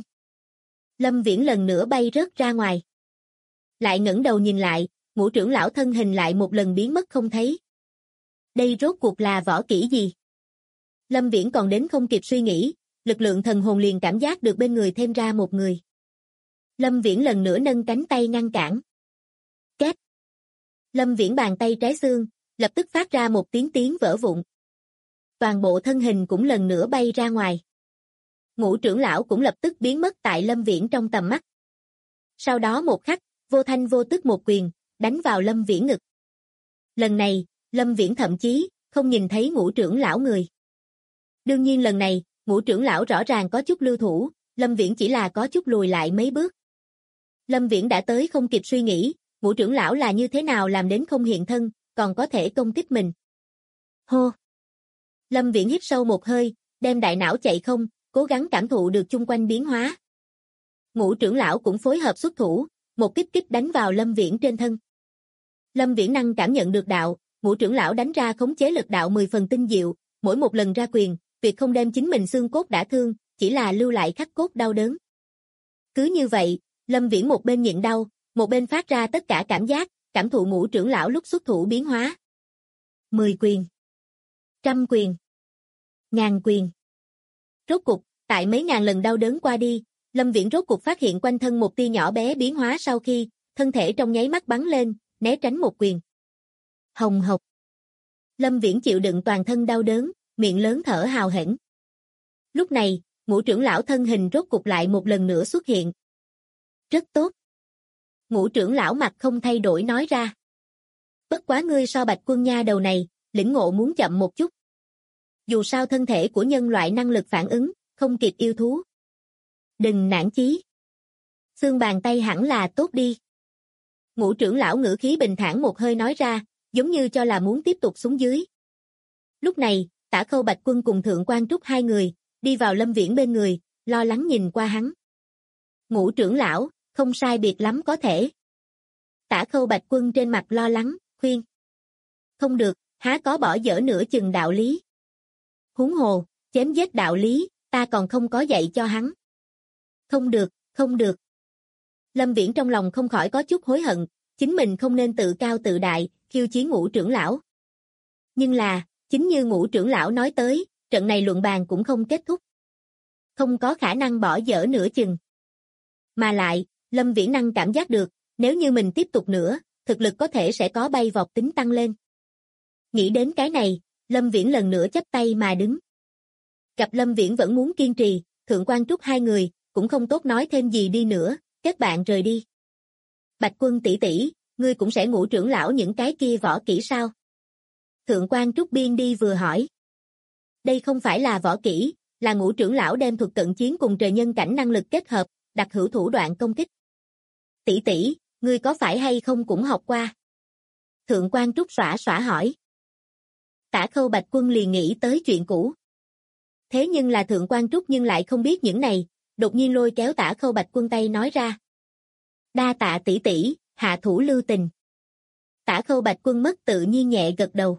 Lâm Viễn lần nữa bay rớt ra ngoài. Lại ngẩng đầu nhìn lại, ngũ trưởng lão thân hình lại một lần biến mất không thấy. Đây rốt cuộc là võ kỹ gì? Lâm Viễn còn đến không kịp suy nghĩ, lực lượng thần hồn liền cảm giác được bên người thêm ra một người. Lâm Viễn lần nữa nâng cánh tay ngăn cản. Két! Lâm Viễn bàn tay trái xương, lập tức phát ra một tiếng vỡ vụn. Toàn bộ thân hình cũng lần nữa bay ra ngoài. Ngũ trưởng lão cũng lập tức biến mất tại Lâm Viễn trong tầm mắt. Sau đó một khắc, vô thanh vô tức một quyền, đánh vào Lâm Viễn ngực. Lần này, Lâm Viễn thậm chí không nhìn thấy ngũ trưởng lão người. Đương nhiên lần này, ngũ trưởng lão rõ ràng có chút lưu thủ, Lâm Viễn chỉ là có chút lùi lại mấy bước. Lâm Viễn đã tới không kịp suy nghĩ, ngũ trưởng lão là như thế nào làm đến không hiện thân, còn có thể công kích mình. Hô! Lâm Viễn hít sâu một hơi, đem đại não chạy không, cố gắng cảm thụ được chung quanh biến hóa. Ngũ trưởng lão cũng phối hợp xuất thủ, một kích đánh vào Lâm Viễn trên thân. Lâm Viễn năng cảm nhận được đạo, ngũ trưởng lão đánh ra khống chế lực đạo 10 phần tinh diệu, mỗi một lần ra quyền, tuyệt không đem chính mình xương cốt đả thương, chỉ là lưu lại khắc cốt đau đớn. Cứ như vậy, Lâm Viễn một bên nhịn đau, một bên phát ra tất cả cảm giác, cảm thụ ngũ trưởng lão lúc xuất thủ biến hóa. 10 quyền, 100 quyền, 1000 quyền. Rốt cục, tại mấy ngàn lần đau đớn qua đi, Lâm Viễn rốt cục phát hiện quanh thân một tia nhỏ bé biến hóa sau khi, thân thể trong nháy mắt bắn lên, né tránh một quyền. Hồng hộc. Lâm Viễn chịu đựng toàn thân đau đớn, miệng lớn thở hào hển. Lúc này, Ngũ trưởng lão thân hình rốt cục lại một lần nữa xuất hiện. Rất tốt. Ngũ trưởng lão mặt không thay đổi nói ra. Bất quá ngươi so Bạch Quân nha đầu này, lĩnh ngộ muốn chậm một chút. Dù sao thân thể của nhân loại năng lực phản ứng, không kịp yêu thú. Đừng nản chí. Xương bàn tay hẳn là tốt đi. Ngũ trưởng lão ngữ khí bình thản một hơi nói ra, giống như cho là muốn tiếp tục xuống dưới. Lúc này, Tả Khâu Bạch Quân cùng Thượng Quan Trúc hai người, đi vào Lâm Viễn bên người, lo lắng nhìn qua hắn. Ngũ trưởng lão, không sai biệt lắm có thể. Tả Khâu Bạch Quân trên mặt lo lắng, khuyên. Không được, há có bỏ dở nửa chừng đạo lý. Huống hồ, chém giết đạo lý, ta còn không có dạy cho hắn. Không được, không được. Lâm Viễn trong lòng không khỏi có chút hối hận, chính mình không nên tự cao tự đại, khiêu chiến Ngũ trưởng lão. Nhưng là, chính như Ngũ trưởng lão nói tới, trận này luận bàn cũng không kết thúc. Không có khả năng bỏ dở nửa chừng. Mà lại, Lâm Viễn năng cảm giác được, nếu như mình tiếp tục nữa, thực lực có thể sẽ có bay vọt tính tăng lên. Nghĩ đến cái này, Lâm Viễn lần nữa chắp tay mà đứng. Gặp Lâm Viễn vẫn muốn kiên trì, Thượng Quan Trúc hai người, cũng không tốt nói thêm gì đi nữa, kết bạn rời đi. Bạch Quân tỷ tỷ, ngươi cũng sẽ Ngũ trưởng lão những cái kia võ kỹ sao? Thượng Quan Trúc biên đi vừa hỏi. Đây không phải là võ kỹ, là Ngũ trưởng lão đem thuật cận chiến cùng trời nhân cảnh năng lực kết hợp, đặc hữu thủ đoạn công kích. Tỷ tỷ, ngươi có phải hay không cũng học qua? Thượng Quan Trúc xõa xõa hỏi. Tả Khâu Bạch Quân liền nghĩ tới chuyện cũ. Thế nhưng là Thượng Quan Trúc nhưng lại không biết những này, đột nhiên lôi kéo Tả Khâu Bạch Quân tay nói ra. Đa tạ tỷ tỷ, hạ thủ lưu tình. Tả Khâu Bạch Quân mất tự nhiên nhẹ gật đầu.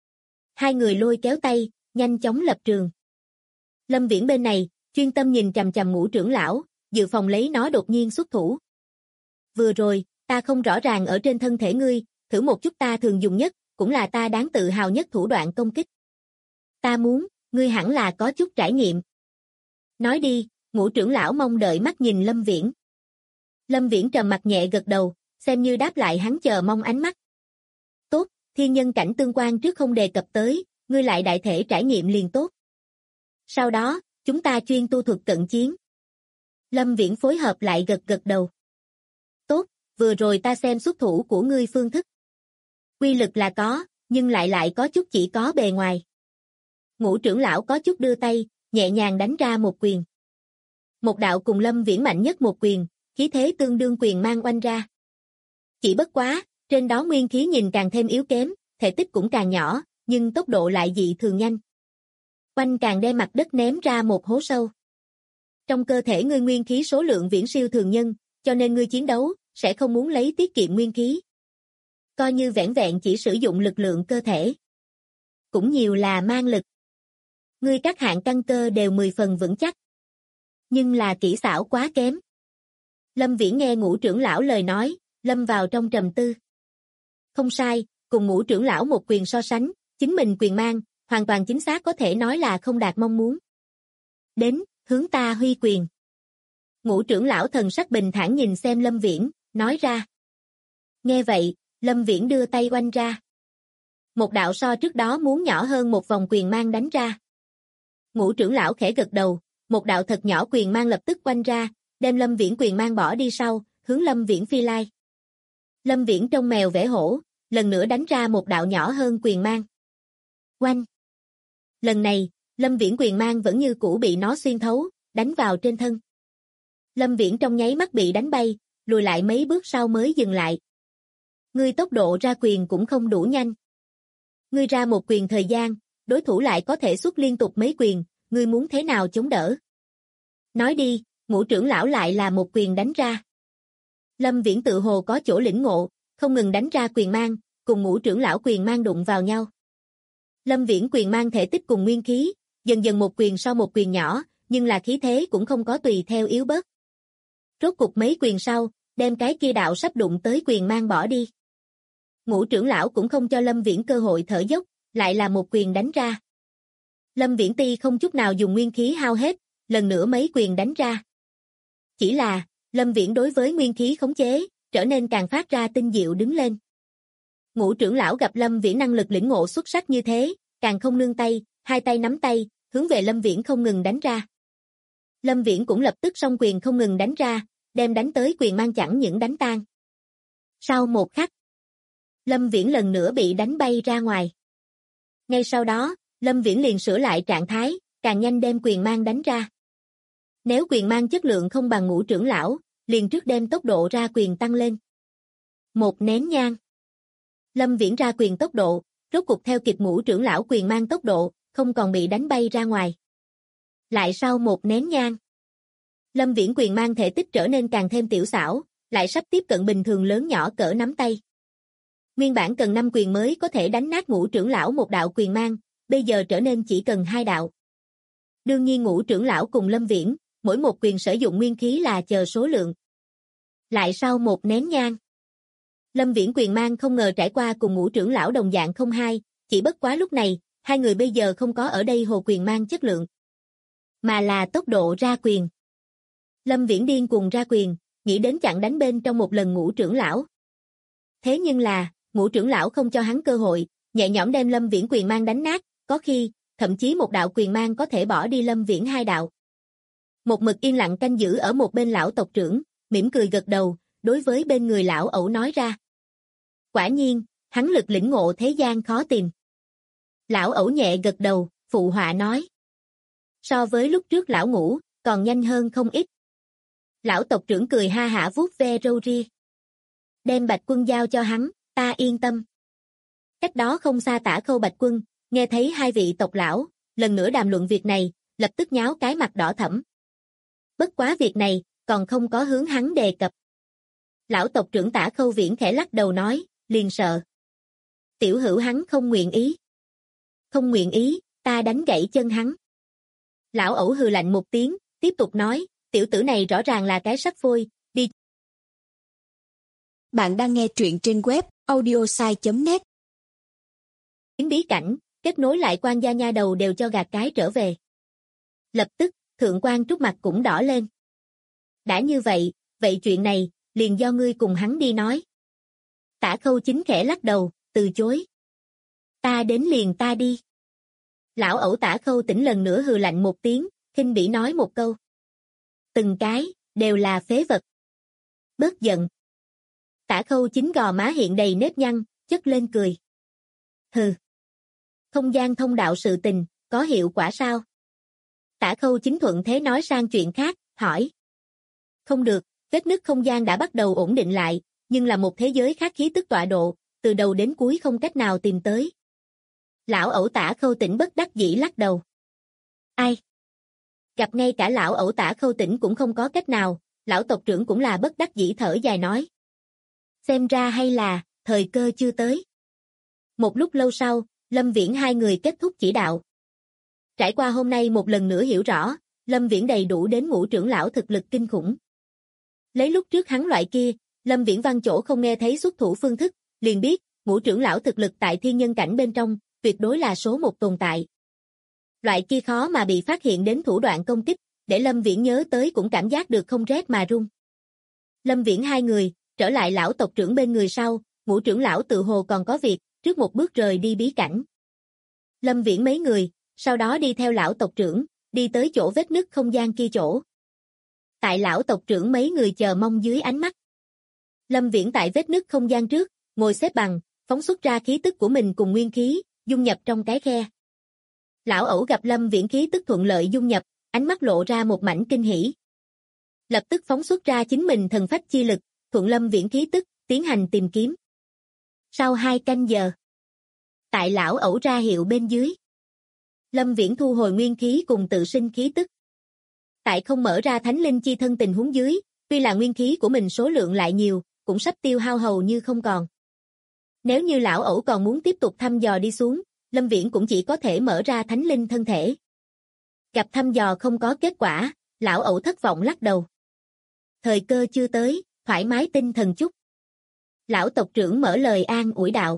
Hai người lôi kéo tay, nhanh chóng lập trường. Lâm Viễn bên này, chuyên tâm nhìn chằm chằm Ngũ trưởng lão, dự phòng lấy nó đột nhiên xuất thủ. Vừa rồi, ta không rõ ràng ở trên thân thể ngươi, thử một chút ta thường dùng nhất, cũng là ta đáng tự hào nhất thủ đoạn công kích. Ta muốn, ngươi hẳn là có chút trải nghiệm. Nói đi, Ngũ trưởng lão mong đợi mắt nhìn Lâm Viễn. Lâm Viễn trầm mặt nhẹ gật đầu, xem như đáp lại hắn chờ mong ánh mắt. Tốt, thiên nhân cảnh tương quan trước không đề cập tới, ngươi lại đại thể trải nghiệm liền tốt. Sau đó, chúng ta chuyên tu thuật cận chiến. Lâm Viễn phối hợp lại gật gật đầu. Tốt, vừa rồi ta xem xuất thủ của ngươi phương thức. Quy lực là có, nhưng lại có chút chỉ có bề ngoài. Ngũ trưởng lão có chút đưa tay, nhẹ nhàng đánh ra một quyền. Một đạo cùng Lâm Viễn mạnh nhất một quyền, khí thế tương đương quyền mang oanh ra. Chỉ bất quá, trên đó nguyên khí nhìn càng thêm yếu kém, thể tích cũng càng nhỏ, nhưng tốc độ lại dị thường nhanh. Oanh càng đem mặt đất ném ra một hố sâu. Trong cơ thể ngươi nguyên khí số lượng viễn siêu thường nhân, cho nên ngươi chiến đấu, sẽ không muốn lấy tiết kiệm nguyên khí. Coi như vẻn vẹn chỉ sử dụng lực lượng cơ thể. Cũng nhiều là mang lực. Ngươi các hạng căn cơ đều 10 phần vững chắc. Nhưng là kỹ xảo quá kém. Lâm Viễn nghe Ngũ trưởng lão lời nói, lâm vào trong trầm tư. Không sai, cùng Ngũ trưởng lão một quyền so sánh, chính mình quyền mang, hoàn toàn chính xác có thể nói là không đạt mong muốn. Đến, hướng ta huy quyền. Ngũ trưởng lão thần sắc bình thản nhìn xem Lâm Viễn, nói ra. Nghe vậy, Lâm Viễn đưa tay oanh ra. Một đạo so trước đó muốn nhỏ hơn một vòng quyền mang đánh ra. Ngũ trưởng lão khẽ gật đầu, một đạo thật nhỏ quyền mang lập tức oanh ra, đem Lâm Viễn quyền mang bỏ đi sau, hướng Lâm Viễn phi lai. Lâm Viễn trông mèo vẽ hổ, lần nữa đánh ra một đạo nhỏ hơn quyền mang. Oanh! Lần này, Lâm Viễn quyền mang vẫn như cũ bị nó xuyên thấu, đánh vào trên thân. Lâm Viễn trong nháy mắt bị đánh bay, lùi lại mấy bước sau mới dừng lại. Ngươi tốc độ ra quyền cũng không đủ nhanh. Ngươi ra một quyền thời gian, đối thủ lại có thể xuất liên tục mấy quyền, ngươi muốn thế nào chống đỡ? Nói đi, Ngũ trưởng lão lại là một quyền đánh ra. Lâm Viễn tự hồ có chỗ lĩnh ngộ, không ngừng đánh ra quyền mang, cùng Ngũ trưởng lão quyền mang đụng vào nhau. Lâm Viễn quyền mang thể tích cùng nguyên khí, dần dần một quyền sau một quyền nhỏ, nhưng là khí thế cũng không có tùy theo yếu bớt. Rốt cục mấy quyền sau, đem cái kia đạo sắp đụng tới quyền mang bỏ đi. Ngũ trưởng lão cũng không cho Lâm Viễn cơ hội thở dốc, lại là một quyền đánh ra. Lâm Viễn ti không chút nào dùng nguyên khí hao hết, lần nữa mấy quyền đánh ra. Chỉ là, Lâm Viễn đối với nguyên khí khống chế, trở nên càng phát ra tinh diệu đứng lên. Ngũ trưởng lão gặp Lâm Viễn năng lực lĩnh ngộ xuất sắc như thế, càng không nương tay, hai tay nắm tay, hướng về Lâm Viễn không ngừng đánh ra. Lâm Viễn cũng lập tức song quyền không ngừng đánh ra, đem đánh tới quyền mang chẳng những đánh tan. Sau một khắc, Lâm Viễn lần nữa bị đánh bay ra ngoài. Ngay sau đó, Lâm Viễn liền sửa lại trạng thái, càng nhanh đem quyền mang đánh ra. Nếu quyền mang chất lượng không bằng Ngũ trưởng lão, liền trước đem tốc độ ra quyền tăng lên. Một nén nhang. Lâm Viễn ra quyền tốc độ, rốt cục theo kịp Ngũ trưởng lão quyền mang tốc độ, không còn bị đánh bay ra ngoài. Lại sau một nén nhang, Lâm Viễn quyền mang thể tích trở nên càng thêm tiểu xảo, lại sắp tiếp cận bình thường lớn nhỏ cỡ nắm tay. Nguyên bản cần 5 quyền mới có thể đánh nát Ngũ trưởng lão một đạo quyền mang, bây giờ trở nên chỉ cần 2 đạo. Đương nhiên Ngũ trưởng lão cùng Lâm Viễn, mỗi một quyền sử dụng nguyên khí là chờ số lượng. Lại sau một nén nhang, Lâm Viễn quyền mang không ngờ trải qua cùng Ngũ trưởng lão đồng dạng không hai, chỉ bất quá lúc này, hai người bây giờ không có ở đây hồ quyền mang chất lượng, mà là tốc độ ra quyền. Lâm Viễn điên cuồng ra quyền, nghĩ đến chặn đánh bên trong một lần Ngũ trưởng lão. Thế nhưng là, Ngũ trưởng lão không cho hắn cơ hội, nhẹ nhõm đem Lâm Viễn quyền mang đánh nát, có khi, thậm chí một đạo quyền mang có thể bỏ đi Lâm Viễn 2 đạo. Một mực yên lặng canh giữ ở một bên lão tộc trưởng, mỉm cười gật đầu, đối với bên người lão ẩu nói ra. Quả nhiên, hắn lực lĩnh ngộ thế gian khó tìm. Lão ẩu nhẹ gật đầu, phụ họa nói. So với lúc trước lão Ngũ, còn nhanh hơn không ít. Lão tộc trưởng cười ha hả vuốt ve râu ria. Đem Bạch Quân giao cho hắn, ta yên tâm. Cách đó không xa Tả Khâu Bạch Quân, nghe thấy hai vị tộc lão, lần nữa đàm luận việc này, lập tức nháo cái mặt đỏ thẫm. Bất quá việc này, còn không có hướng hắn đề cập. Lão tộc trưởng Tả Khâu Viễn khẽ lắc đầu nói, liền sợ. Tiểu hữu hắn không nguyện ý. Không nguyện ý, ta đánh gãy chân hắn. Lão ẩu hừ lạnh một tiếng, tiếp tục nói, tiểu tử này rõ ràng là cái sắt vôi, đi. Bạn đang nghe truyện trên web audiosai.net. Đến bí cảnh, kết nối lại quan gia nha đầu đều cho gạt cái trở về. Lập tức, thượng quan Trúc mặt cũng đỏ lên. Đã như vậy, vậy chuyện này, liền do ngươi cùng hắn đi nói. Tả Khâu Chính khẽ lắc đầu, từ chối. Ta đến liền ta đi. Lão ẩu Tả Khâu Tỉnh lần nữa hừ lạnh một tiếng, khinh bỉ nói một câu. Từng cái, đều là phế vật. Bớt giận. Tả Khâu Chính gò má hiện đầy nếp nhăn, chất lên cười. Hừ. Không gian thông đạo sự tình, có hiệu quả sao? Tả Khâu Chính thuận thế nói sang chuyện khác, hỏi. Không được, vết nứt không gian đã bắt đầu ổn định lại, nhưng là một thế giới khác khí tức tọa độ, từ đầu đến cuối không cách nào tìm tới. Lão ẩu Tả Khâu Tỉnh bất đắc dĩ lắc đầu. Ai? Gặp ngay cả lão ẩu Tả Khâu Tỉnh cũng không có cách nào, lão tộc trưởng cũng là bất đắc dĩ thở dài nói. Xem ra hay là, thời cơ chưa tới. Một lúc lâu sau, Lâm Viễn hai người kết thúc chỉ đạo. Trải qua hôm nay một lần nữa hiểu rõ, Lâm Viễn đầy đủ đến Ngũ trưởng lão thực lực kinh khủng. Lấy lúc trước hắn loại kia, Lâm Viễn văn chỗ không nghe thấy xuất thủ phương thức, liền biết, Ngũ trưởng lão thực lực tại thiên nhân cảnh bên trong, tuyệt đối là số một tồn tại. Loại kia khó mà bị phát hiện đến thủ đoạn công kích, để Lâm Viễn nhớ tới cũng cảm giác được không rét mà run. Lâm Viễn hai người, trở lại lão tộc trưởng bên người sau, Ngũ trưởng lão tự hồ còn có việc, trước một bước rời đi bí cảnh. Lâm Viễn mấy người, sau đó đi theo lão tộc trưởng, đi tới chỗ vết nứt không gian kia chỗ. Tại lão tộc trưởng mấy người chờ mong dưới ánh mắt. Lâm Viễn tại vết nứt không gian trước, ngồi xếp bằng, phóng xuất ra khí tức của mình cùng nguyên khí, dung nhập trong cái khe. Lão ẩu gặp Lâm Viễn khí tức thuận lợi dung nhập, ánh mắt lộ ra một mảnh kinh hỉ. Lập tức phóng xuất ra chính mình thần phách chi lực, thuận Lâm Viễn khí tức, tiến hành tìm kiếm. Sau 2 canh giờ, tại lão ẩu ra hiệu bên dưới, Lâm Viễn thu hồi nguyên khí cùng tự sinh khí tức. Tại không mở ra thánh linh chi thân tình huống dưới, tuy là nguyên khí của mình số lượng lại nhiều, cũng sắp tiêu hao hầu như không còn. Nếu như lão ẩu còn muốn tiếp tục thăm dò đi xuống, Lâm Viễn cũng chỉ có thể mở ra thánh linh thân thể. Gặp thăm dò không có kết quả, lão ẩu thất vọng lắc đầu. Thời cơ chưa tới, thoải mái tinh thần chút. Lão tộc trưởng mở lời an ủi đạo.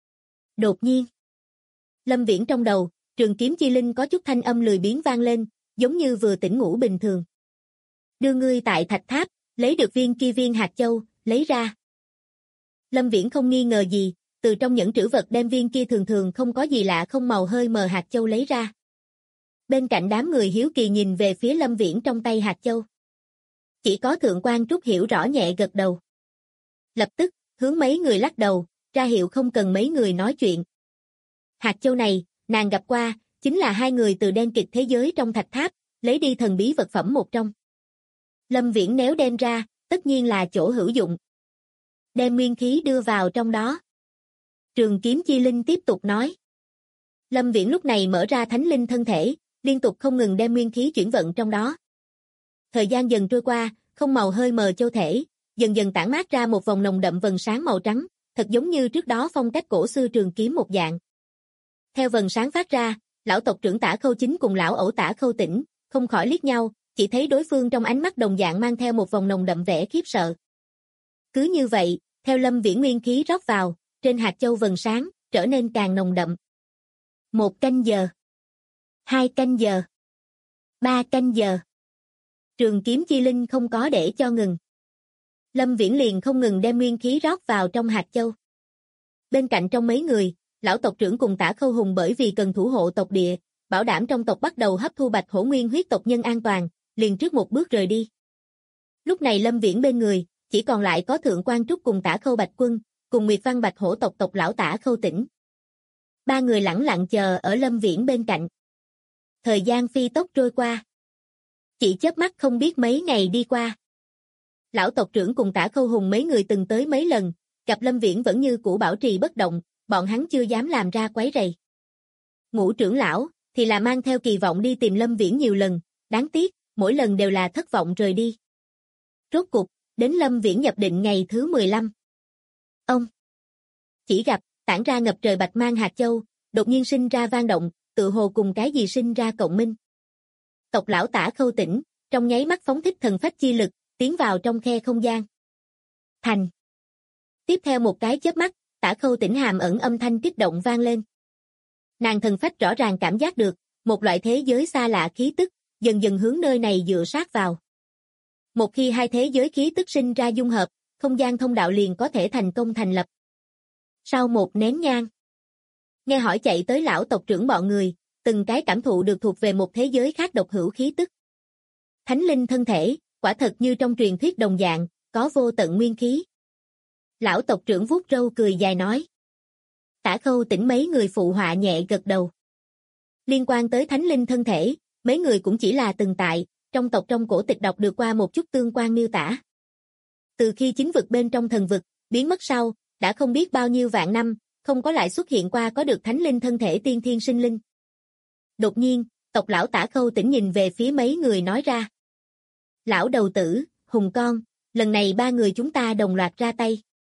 Đột nhiên, Lâm Viễn trong đầu, trường kiếm chi linh có chút thanh âm lười biếng vang lên, giống như vừa tỉnh ngủ bình thường. Đưa ngươi tại thạch tháp, lấy được viên kia viên hạt châu, lấy ra. Lâm Viễn không nghi ngờ gì, từ trong những trữ vật đem viên kia thường thường không có gì lạ không màu hơi mờ hạt châu lấy ra. Bên cạnh đám người hiếu kỳ nhìn về phía Lâm Viễn trong tay hạt châu. Chỉ có Thượng quan Trúc hiểu rõ nhẹ gật đầu. Lập tức, hướng mấy người lắc đầu, ra hiệu không cần mấy người nói chuyện. Hạt châu này, nàng gặp qua, chính là hai người từ đen kịt thế giới trong thạch tháp, lấy đi thần bí vật phẩm một trong. Lâm Viễn nếu đem ra, tất nhiên là chỗ hữu dụng. Đem nguyên khí đưa vào trong đó. Trường kiếm chi linh tiếp tục nói. Lâm Viễn lúc này mở ra thánh linh thân thể, liên tục không ngừng đem nguyên khí chuyển vận trong đó. Thời gian dần trôi qua, không màu hơi mờ châu thể, dần dần tản mát ra một vòng nồng đậm vầng sáng màu trắng, thật giống như trước đó phong cách cổ xưa trường kiếm một dạng. Theo vầng sáng phát ra, lão tộc trưởng Tả Khâu Chính cùng lão ẩu Tả Khâu Tĩnh không khỏi liếc nhau, chỉ thấy đối phương trong ánh mắt đồng dạng mang theo một vòng nồng đậm vẻ khiếp sợ. Cứ như vậy, theo Lâm Viễn nguyên khí rót vào, trên hạt châu vầng sáng trở nên càng nồng đậm. 1 canh giờ, 2 canh giờ, 3 canh giờ. Trường kiếm chi linh không có để cho ngừng. Lâm Viễn liền không ngừng đem nguyên khí rót vào trong hạt châu. Bên cạnh trong mấy người, lão tộc trưởng cùng Tả Khâu Hùng bởi vì cần thủ hộ tộc địa, bảo đảm trong tộc bắt đầu hấp thu bạch hổ nguyên huyết tộc nhân an toàn, liền trước một bước rời đi. Lúc này Lâm Viễn bên người, chỉ còn lại có Thượng quan Trúc cùng Tả Khâu Bạch Quân, cùng Nguyệt Văn Bạch Hổ tộc tộc lão Tả Khâu Tĩnh. Ba người lẳng lặng chờ ở Lâm Viễn bên cạnh. Thời gian phi tốc trôi qua. Chỉ chớp mắt không biết mấy ngày đi qua. Lão tộc trưởng cùng Tả Khâu Hùng mấy người từng tới mấy lần, gặp Lâm Viễn vẫn như cũ bảo trì bất động, bọn hắn chưa dám làm ra quấy rầy. Ngũ trưởng lão thì là mang theo kỳ vọng đi tìm Lâm Viễn nhiều lần, đáng tiếc, mỗi lần đều là thất vọng rời đi. Rốt cục, đến Lâm Viễn nhập định ngày thứ 15. Ông chỉ gặp, tản ra ngập trời bạch mang hạt châu, đột nhiên sinh ra vang động, tự hồ cùng cái gì sinh ra cộng minh. Tộc lão Tả Khâu Tĩnh, trong nháy mắt phóng thích thần phách chi lực, tiến vào trong khe không gian. Thành. Tiếp theo một cái chớp mắt, Tả Khâu Tĩnh hàm ẩn âm thanh kích động vang lên. Nàng thần phách rõ ràng cảm giác được, một loại thế giới xa lạ khí tức, dần dần hướng nơi này dựa sát vào. Một khi hai thế giới khí tức sinh ra dung hợp, không gian thông đạo liền có thể thành công thành lập. Sau một nén nhang, nghe hỏi chạy tới lão tộc trưởng bọn người, từng cái cảm thụ được thuộc về một thế giới khác độc hữu khí tức. Thánh linh thân thể, quả thật như trong truyền thuyết đồng dạng, có vô tận nguyên khí. Lão tộc trưởng vuốt râu cười dài nói. Tả Khâu Tĩnh mấy người phụ họa nhẹ gật đầu. Liên quan tới thánh linh thân thể, mấy người cũng chỉ là từng tại, trong tộc trong cổ tịch đọc được qua một chút tương quan miêu tả. Từ khi chính vực bên trong thần vực, biến mất sau, đã không biết bao nhiêu vạn năm, không có lại xuất hiện qua có được thánh linh thân thể tiên thiên sinh linh. Đột nhiên, tộc lão Tả Khâu Tĩnh nhìn về phía mấy người nói ra. Lão đầu tử, Hùng con, lần này ba người chúng ta đồng loạt ra tay.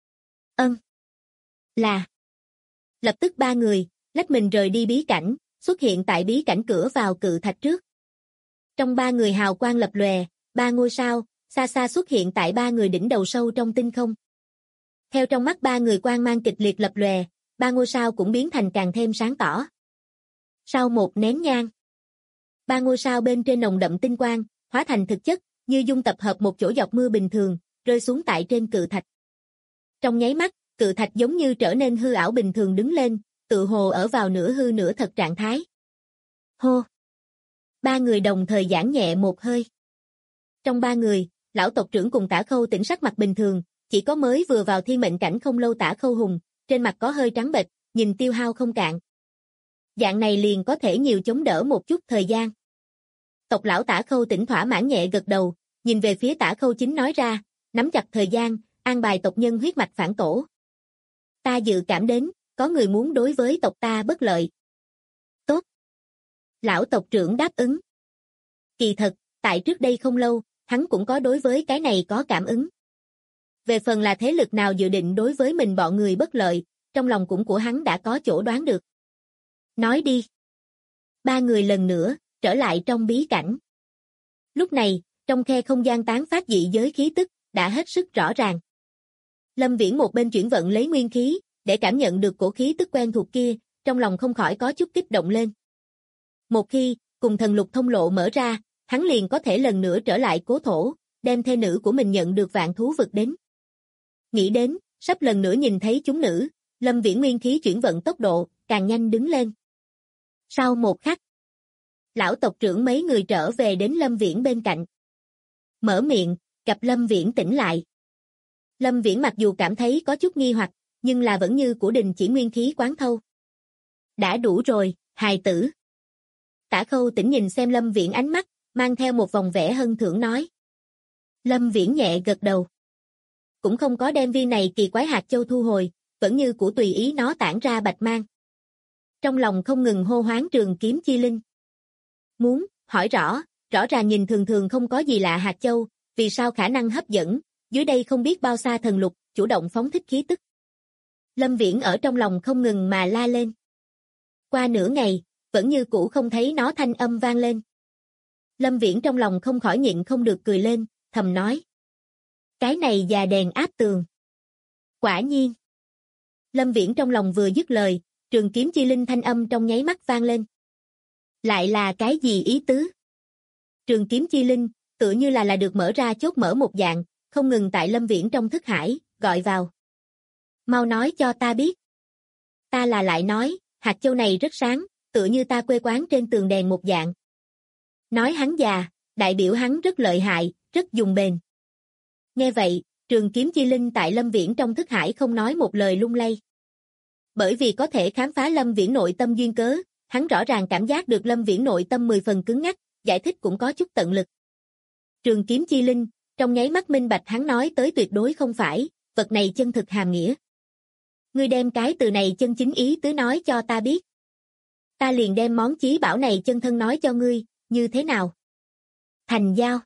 Là. Lập tức ba người, lách mình rời đi bí cảnh, xuất hiện tại bí cảnh cửa vào cự thạch trước. Trong ba người hào quang lập lòe, ba ngôi sao, xa xa xuất hiện tại ba người đỉnh đầu sâu trong tinh không. Theo trong mắt ba người quang mang kịch liệt lập lòe, ba ngôi sao cũng biến thành càng thêm sáng tỏ. Sau một nén nhang, ba ngôi sao bên trên nồng đậm tinh quang, hóa thành thực chất, như dung tập hợp một chỗ giọt mưa bình thường, rơi xuống tại trên cự thạch. Trong nháy mắt, cự thạch giống như trở nên hư ảo bình thường đứng lên, tự hồ ở vào nửa hư nửa thật trạng thái. Hô! Ba người đồng thời giãn nhẹ một hơi. Trong ba người, lão tộc trưởng cùng Tả Khâu Tĩnh sắc mặt bình thường, chỉ có mới vừa vào thiên mệnh cảnh không lâu Tả Khâu Hùng, trên mặt có hơi trắng bệch, nhìn tiêu hao không cạn. Dạng này liền có thể nhiều chống đỡ một chút thời gian. Tộc lão Tả Khâu Tĩnh thỏa mãn nhẹ gật đầu, nhìn về phía Tả Khâu Chính nói ra, nắm chặt thời gian, an bài tộc nhân huyết mạch phản tổ. Ta dự cảm đến, có người muốn đối với tộc ta bất lợi. Tốt. Lão tộc trưởng đáp ứng. Kỳ thật, tại trước đây không lâu, hắn cũng có đối với cái này có cảm ứng. Về phần là thế lực nào dự định đối với mình bọn người bất lợi, trong lòng cũng của hắn đã có chỗ đoán được. Nói đi. Ba người lần nữa, trở lại trong bí cảnh. Lúc này, trong khe không gian tán phát dị giới khí tức, đã hết sức rõ ràng. Lâm Viễn một bên chuyển vận lấy nguyên khí, để cảm nhận được cổ khí tức quen thuộc kia, trong lòng không khỏi có chút kích động lên. Một khi, cùng thần lục thông lộ mở ra, hắn liền có thể lần nữa trở lại cố thổ, đem thê nữ của mình nhận được vạn thú vực đến. Nghĩ đến, sắp lần nữa nhìn thấy chúng nữ, Lâm Viễn nguyên khí chuyển vận tốc độ, càng nhanh đứng lên. Sau một khắc, lão tộc trưởng mấy người trở về đến Lâm Viễn bên cạnh. Mở miệng, gặp Lâm Viễn tỉnh lại. Lâm Viễn mặc dù cảm thấy có chút nghi hoặc, nhưng là vẫn như của đình chỉ nguyên khí quán thâu. Đã đủ rồi, hài tử. Tả Khâu Tĩnh nhìn xem Lâm Viễn ánh mắt, mang theo một vòng vẻ hân thưởng nói. Lâm Viễn nhẹ gật đầu. Cũng không có đem viên này kỳ quái hạt châu thu hồi, vẫn như của tùy ý nó tản ra bạch mang. Trong lòng không ngừng hô hoán Trường Kiếm Chi Linh. Muốn, hỏi rõ ràng nhìn thường thường không có gì lạ hạt châu, vì sao khả năng hấp dẫn, dưới đây không biết bao xa thần lục, chủ động phóng thích khí tức. Lâm Viễn ở trong lòng không ngừng mà la lên. Qua nửa ngày, vẫn như cũ không thấy nó thanh âm vang lên. Lâm Viễn trong lòng không khỏi nhịn không được cười lên, thầm nói. Cái này già đèn áp tường. Quả nhiên. Lâm Viễn trong lòng vừa dứt lời, Trường Kiếm Chi Linh thanh âm trong nháy mắt vang lên. Lại là cái gì ý tứ? Trường Kiếm Chi Linh, tựa như là được mở ra chốt mở một dạng, không ngừng tại Lâm Viễn trong thức hải, gọi vào. Mau nói cho ta biết. Ta là lại nói, hạt châu này rất sáng, tựa như ta quê quán trên tường đèn một dạng. Nói hắn già, đại biểu hắn rất lợi hại, rất dùng bền. Nghe vậy, Trường Kiếm Chi Linh tại Lâm Viễn trong thức hải không nói một lời lung lay. Bởi vì có thể khám phá Lâm Viễn nội tâm duyên cớ, hắn rõ ràng cảm giác được Lâm Viễn nội tâm 10 phần cứng ngắc, giải thích cũng có chút tận lực. Trường Kiếm Chi Linh, trong nháy mắt minh bạch hắn nói tới tuyệt đối không phải, vật này chân thực hàm nghĩa. Ngươi đem cái từ này chân chính ý tứ nói cho ta biết. Ta liền đem món chí bảo này chân thân nói cho ngươi, như thế nào? Thành giao.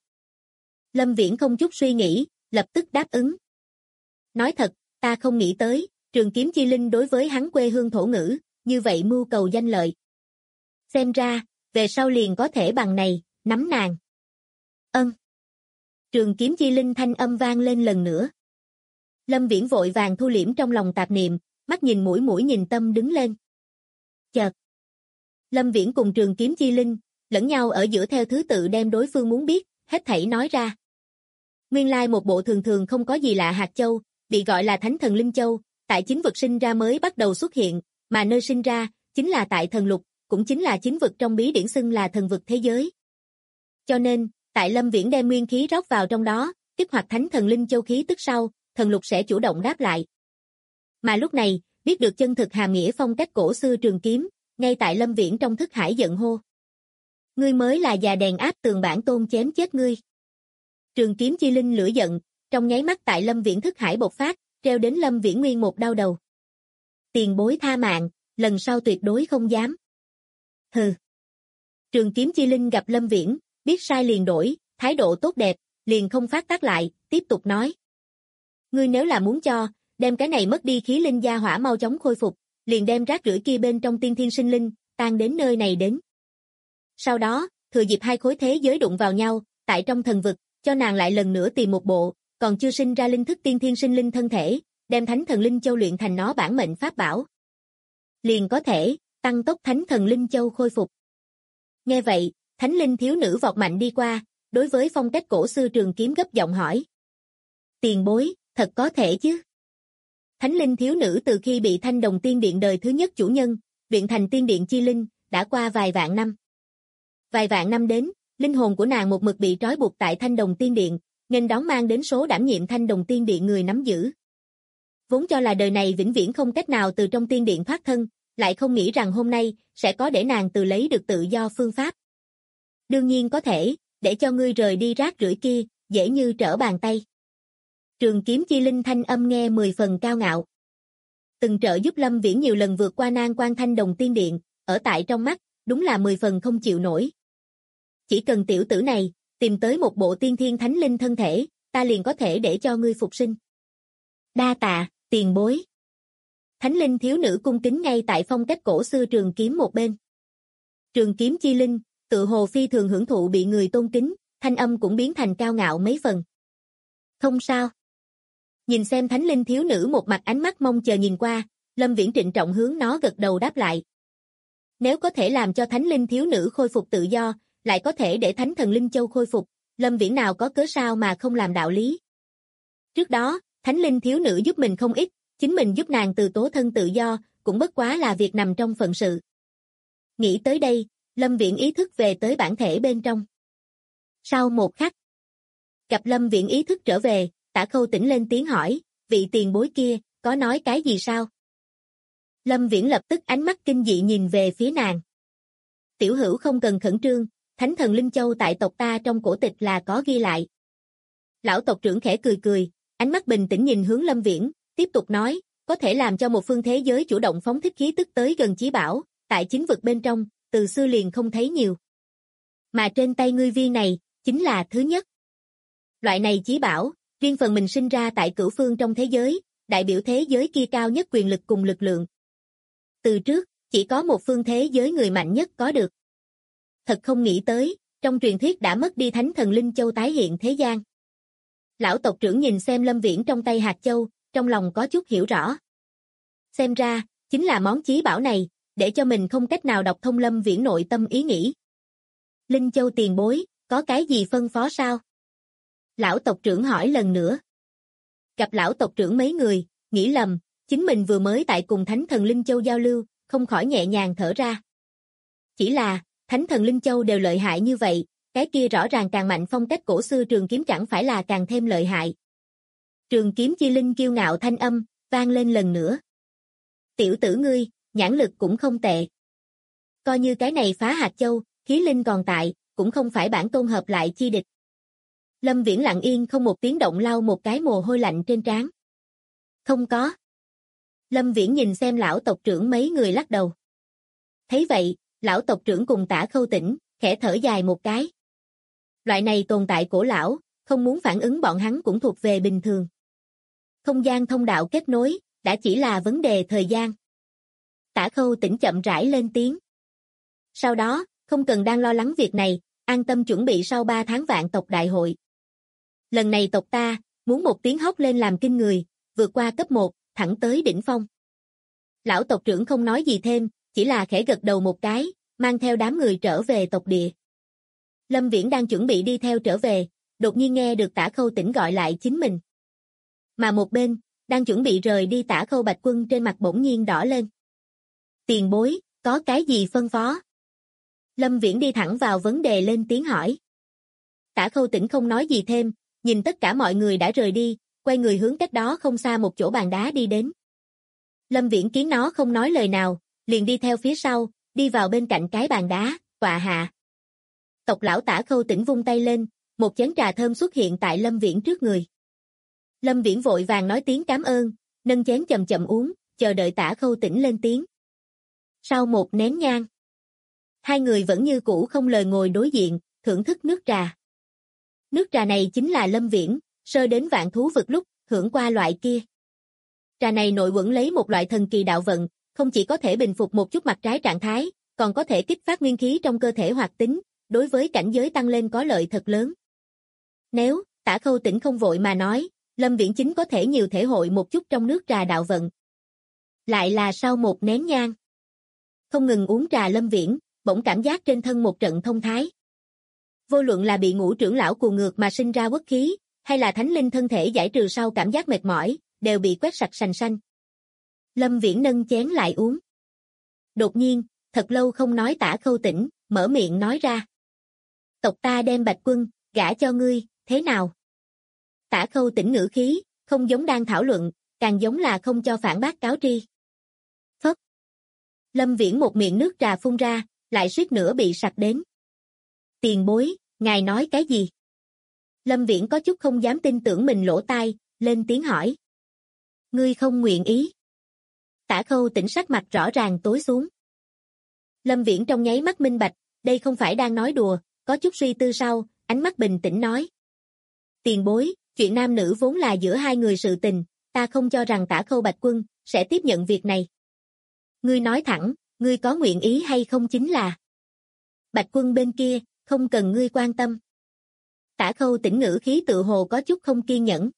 Lâm Viễn không chút suy nghĩ, lập tức đáp ứng. Nói thật, ta không nghĩ tới, Trường Kiếm Chi Linh đối với hắn quê hương thổ ngữ, như vậy mưu cầu danh lợi. Xem ra, về sau liền có thể bằng này, nắm nàng. Ân. Trường Kiếm Chi Linh thanh âm vang lên lần nữa. Lâm Viễn vội vàng thu liễm trong lòng tạp niệm, mắt nhìn mũi nhìn tâm đứng lên. Chợt. Lâm Viễn cùng Trường Kiếm Chi Linh, lẫn nhau ở giữa theo thứ tự đem đối phương muốn biết, hết thảy nói ra. Nguyên lai một bộ thường thường không có gì lạ hạt châu, bị gọi là Thánh Thần Linh Châu, tại chính vực sinh ra mới bắt đầu xuất hiện, mà nơi sinh ra, chính là tại thần lục, cũng chính là chính vực trong bí điển xưng là thần vực thế giới. Cho nên, tại Lâm Viễn đem nguyên khí rót vào trong đó, kích hoạt Thánh Thần Linh Châu khí tức sau, thần lục sẽ chủ động đáp lại. Mà lúc này, biết được chân thực hàm nghĩa phong cách cổ xưa trường kiếm, ngay tại Lâm Viễn trong thức hải giận hô. Ngươi mới là già đèn áp tường bản tôn chém chết ngươi. Trường Kiếm Chi Linh lửa giận, trong nháy mắt tại Lâm Viễn thức hải bộc phát, treo đến Lâm Viễn nguyên một đau đầu. Tiền bối tha mạng, lần sau tuyệt đối không dám. Hừ. Trường Kiếm Chi Linh gặp Lâm Viễn, biết sai liền đổi, thái độ tốt đẹp, liền không phát tác lại, tiếp tục nói. Ngươi nếu là muốn cho, đem cái này mất đi khí linh gia hỏa mau chóng khôi phục, liền đem rác rưởi kia bên trong tiên thiên sinh linh, tan đến nơi này đến. Sau đó, thừa dịp hai khối thế giới đụng vào nhau, tại trong thần vực, cho nàng lại lần nữa tìm một bộ, còn chưa sinh ra linh thức tiên thiên sinh linh thân thể, đem Thánh Thần Linh Châu luyện thành nó bản mệnh pháp bảo. Liền có thể, tăng tốc Thánh Thần Linh Châu khôi phục. Nghe vậy, Thánh Linh thiếu nữ vọt mạnh đi qua, đối với phong cách cổ xưa trường kiếm gấp giọng hỏi. Tiền bối, thật có thể chứ? Thánh Linh thiếu nữ từ khi bị Thanh Đồng Tiên Điện đời thứ nhất chủ nhân, luyện thành Tiên Điện Chi Linh, đã qua vài vạn năm. Vài vạn năm đến, linh hồn của nàng một mực bị trói buộc tại Thanh Đồng Tiên Điện, nên đón mang đến số đảm nhiệm Thanh Đồng Tiên Điện người nắm giữ. Vốn cho là đời này vĩnh viễn không cách nào từ trong tiên điện thoát thân, lại không nghĩ rằng hôm nay sẽ có để nàng từ lấy được tự do phương pháp. Đương nhiên có thể, để cho ngươi rời đi rác rưởi kia, dễ như trở bàn tay. Trường Kiếm Chi Linh thanh âm nghe 10 phần cao ngạo. Từng trợ giúp Lâm Viễn nhiều lần vượt qua nan quan Thanh Đồng Tiên Điện, ở tại trong mắt, đúng là 10 phần không chịu nổi. Chỉ cần tiểu tử này, tìm tới một bộ tiên thiên thánh linh thân thể, ta liền có thể để cho ngươi phục sinh. Đa tạ, tiền bối. Thánh linh thiếu nữ cung kính ngay tại phong cách cổ xưa trường kiếm một bên. Trường Kiếm Chi Linh, tự hồ phi thường hưởng thụ bị người tôn kính, thanh âm cũng biến thành cao ngạo mấy phần. Không sao. Nhìn xem thánh linh thiếu nữ một mặt ánh mắt mong chờ nhìn qua, Lâm Viễn trịnh trọng hướng nó gật đầu đáp lại. Nếu có thể làm cho thánh linh thiếu nữ khôi phục tự do, lại có thể để Thánh Thần Linh Châu khôi phục, Lâm Viễn nào có cớ sao mà không làm đạo lý. Trước đó, Thánh Linh thiếu nữ giúp mình không ít, chính mình giúp nàng từ tố thân tự do, cũng bất quá là việc nằm trong phận sự. Nghĩ tới đây, Lâm Viễn ý thức về tới bản thể bên trong. Sau một khắc, gặp Lâm Viễn ý thức trở về, Tả Khâu Tĩnh lên tiếng hỏi, vị tiền bối kia, có nói cái gì sao? Lâm Viễn lập tức ánh mắt kinh dị nhìn về phía nàng. Tiểu hữu không cần khẩn trương, Thánh Thần Linh Châu tại tộc ta trong cổ tịch là có ghi lại. Lão tộc trưởng khẽ cười cười, ánh mắt bình tĩnh nhìn hướng Lâm Viễn, tiếp tục nói, có thể làm cho một phương thế giới chủ động phóng thích khí tức tới gần chí bảo, tại chính vực bên trong, từ xưa liền không thấy nhiều. Mà trên tay ngươi viên này, chính là thứ nhất. Loại này chí bảo, riêng phần mình sinh ra tại cửu phương trong thế giới, đại biểu thế giới kia cao nhất quyền lực cùng lực lượng. Từ trước, chỉ có một phương thế giới người mạnh nhất có được. Thật không nghĩ tới, trong truyền thuyết đã mất đi Thánh Thần Linh Châu tái hiện thế gian. Lão tộc trưởng nhìn xem Lâm Viễn trong tay hạt châu, trong lòng có chút hiểu rõ. Xem ra, chính là món chí bảo này, để cho mình không cách nào đọc thông Lâm Viễn nội tâm ý nghĩ. Linh Châu tiền bối, có cái gì phân phó sao? Lão tộc trưởng hỏi lần nữa. Gặp lão tộc trưởng mấy người, nghĩ lầm, chính mình vừa mới tại cùng Thánh Thần Linh Châu giao lưu, không khỏi nhẹ nhàng thở ra. Chỉ là, Thánh Thần Linh Châu đều lợi hại như vậy, cái kia rõ ràng càng mạnh phong cách cổ xưa trường kiếm chẳng phải là càng thêm lợi hại. Trường kiếm chi linh kiêu ngạo thanh âm, vang lên lần nữa. Tiểu tử ngươi, nhãn lực cũng không tệ. Coi như cái này phá hạt châu, khí linh còn tại, cũng không phải bản tôn hợp lại chi địch. Lâm Viễn lặng yên không một tiếng động lau một cái mồ hôi lạnh trên trán. Không có. Lâm Viễn nhìn xem lão tộc trưởng mấy người lắc đầu. Thấy vậy, lão tộc trưởng cùng Tả Khâu Tĩnh, khẽ thở dài một cái. Loại này tồn tại cổ lão, không muốn phản ứng bọn hắn cũng thuộc về bình thường. Không gian thông đạo kết nối, đã chỉ là vấn đề thời gian. Tả Khâu Tĩnh chậm rãi lên tiếng. Sau đó, không cần đang lo lắng việc này, an tâm chuẩn bị sau 3 tháng vạn tộc đại hội. Lần này tộc ta, muốn một tiếng hóc lên làm kinh người, vượt qua cấp 1, thẳng tới đỉnh phong. Lão tộc trưởng không nói gì thêm, chỉ là khẽ gật đầu một cái, mang theo đám người trở về tộc địa. Lâm Viễn đang chuẩn bị đi theo trở về, đột nhiên nghe được Tả Khâu Tĩnh gọi lại chính mình. Mà một bên, đang chuẩn bị rời đi Tả Khâu Bạch Quân trên mặt bỗng nhiên đỏ lên. Tiền bối, có cái gì phân phó? Lâm Viễn đi thẳng vào vấn đề lên tiếng hỏi. Tả Khâu Tĩnh không nói gì thêm, nhìn tất cả mọi người đã rời đi, quay người hướng cách đó không xa một chỗ bàn đá đi đến. Lâm Viễn kiến nó không nói lời nào, liền đi theo phía sau, đi vào bên cạnh cái bàn đá, tọa hạ. Tộc lão Tả Khâu Tĩnh vung tay lên, một chén trà thơm xuất hiện tại Lâm Viễn trước người. Lâm Viễn vội vàng nói tiếng cảm ơn, nâng chén chậm chậm uống, chờ đợi Tả Khâu Tĩnh lên tiếng. Sau một nén nhang, hai người vẫn như cũ không lời ngồi đối diện, thưởng thức nước trà. Nước trà này chính là Lâm Viễn, sơ đến vạn thú vực lúc, hưởng qua loại kia. Trà này nội quẩn lấy một loại thần kỳ đạo vận, không chỉ có thể bình phục một chút mặt trái trạng thái, còn có thể kích phát nguyên khí trong cơ thể hoạt tính, đối với cảnh giới tăng lên có lợi thật lớn. Nếu, Tả Khâu Tĩnh không vội mà nói, Lâm Viễn chính có thể nhiều thể hội một chút trong nước trà đạo vận. Lại là sau một nén nhang. Không ngừng uống trà Lâm Viễn, bỗng cảm giác trên thân một trận thông thái. Vô luận là bị ngũ trưởng lão cuồng ngược mà sinh ra uất khí, hay là thánh linh thân thể giải trừ sau cảm giác mệt mỏi, đều bị quét sạch sành xanh. Lâm Viễn nâng chén lại uống. Đột nhiên, thật lâu không nói Tả Khâu Tĩnh, mở miệng nói ra. Tộc ta đem Bạch Quân, gả cho ngươi, thế nào? Tả Khâu Tĩnh ngữ khí, không giống đang thảo luận, càng giống là không cho phản bác cáo tri. Phất. Lâm Viễn một miệng nước trà phun ra, lại suýt nữa bị sặc đến. Tiền bối, ngài nói cái gì? Lâm Viễn có chút không dám tin tưởng mình lỗ tai, lên tiếng hỏi. Ngươi không nguyện ý. Tả Khâu Tĩnh sắc mặt rõ ràng tối xuống. Lâm Viễn trong nháy mắt minh bạch, đây không phải đang nói đùa, có chút suy tư sau, ánh mắt bình tĩnh nói. Tiền bối, chuyện nam nữ vốn là giữa hai người sự tình, ta không cho rằng Tả Khâu Bạch Quân sẽ tiếp nhận việc này. Ngươi nói thẳng, ngươi có nguyện ý hay không chính là. Bạch Quân bên kia, không cần ngươi quan tâm. Tả Khâu Tĩnh ngữ khí tự hồ có chút không kiên nhẫn.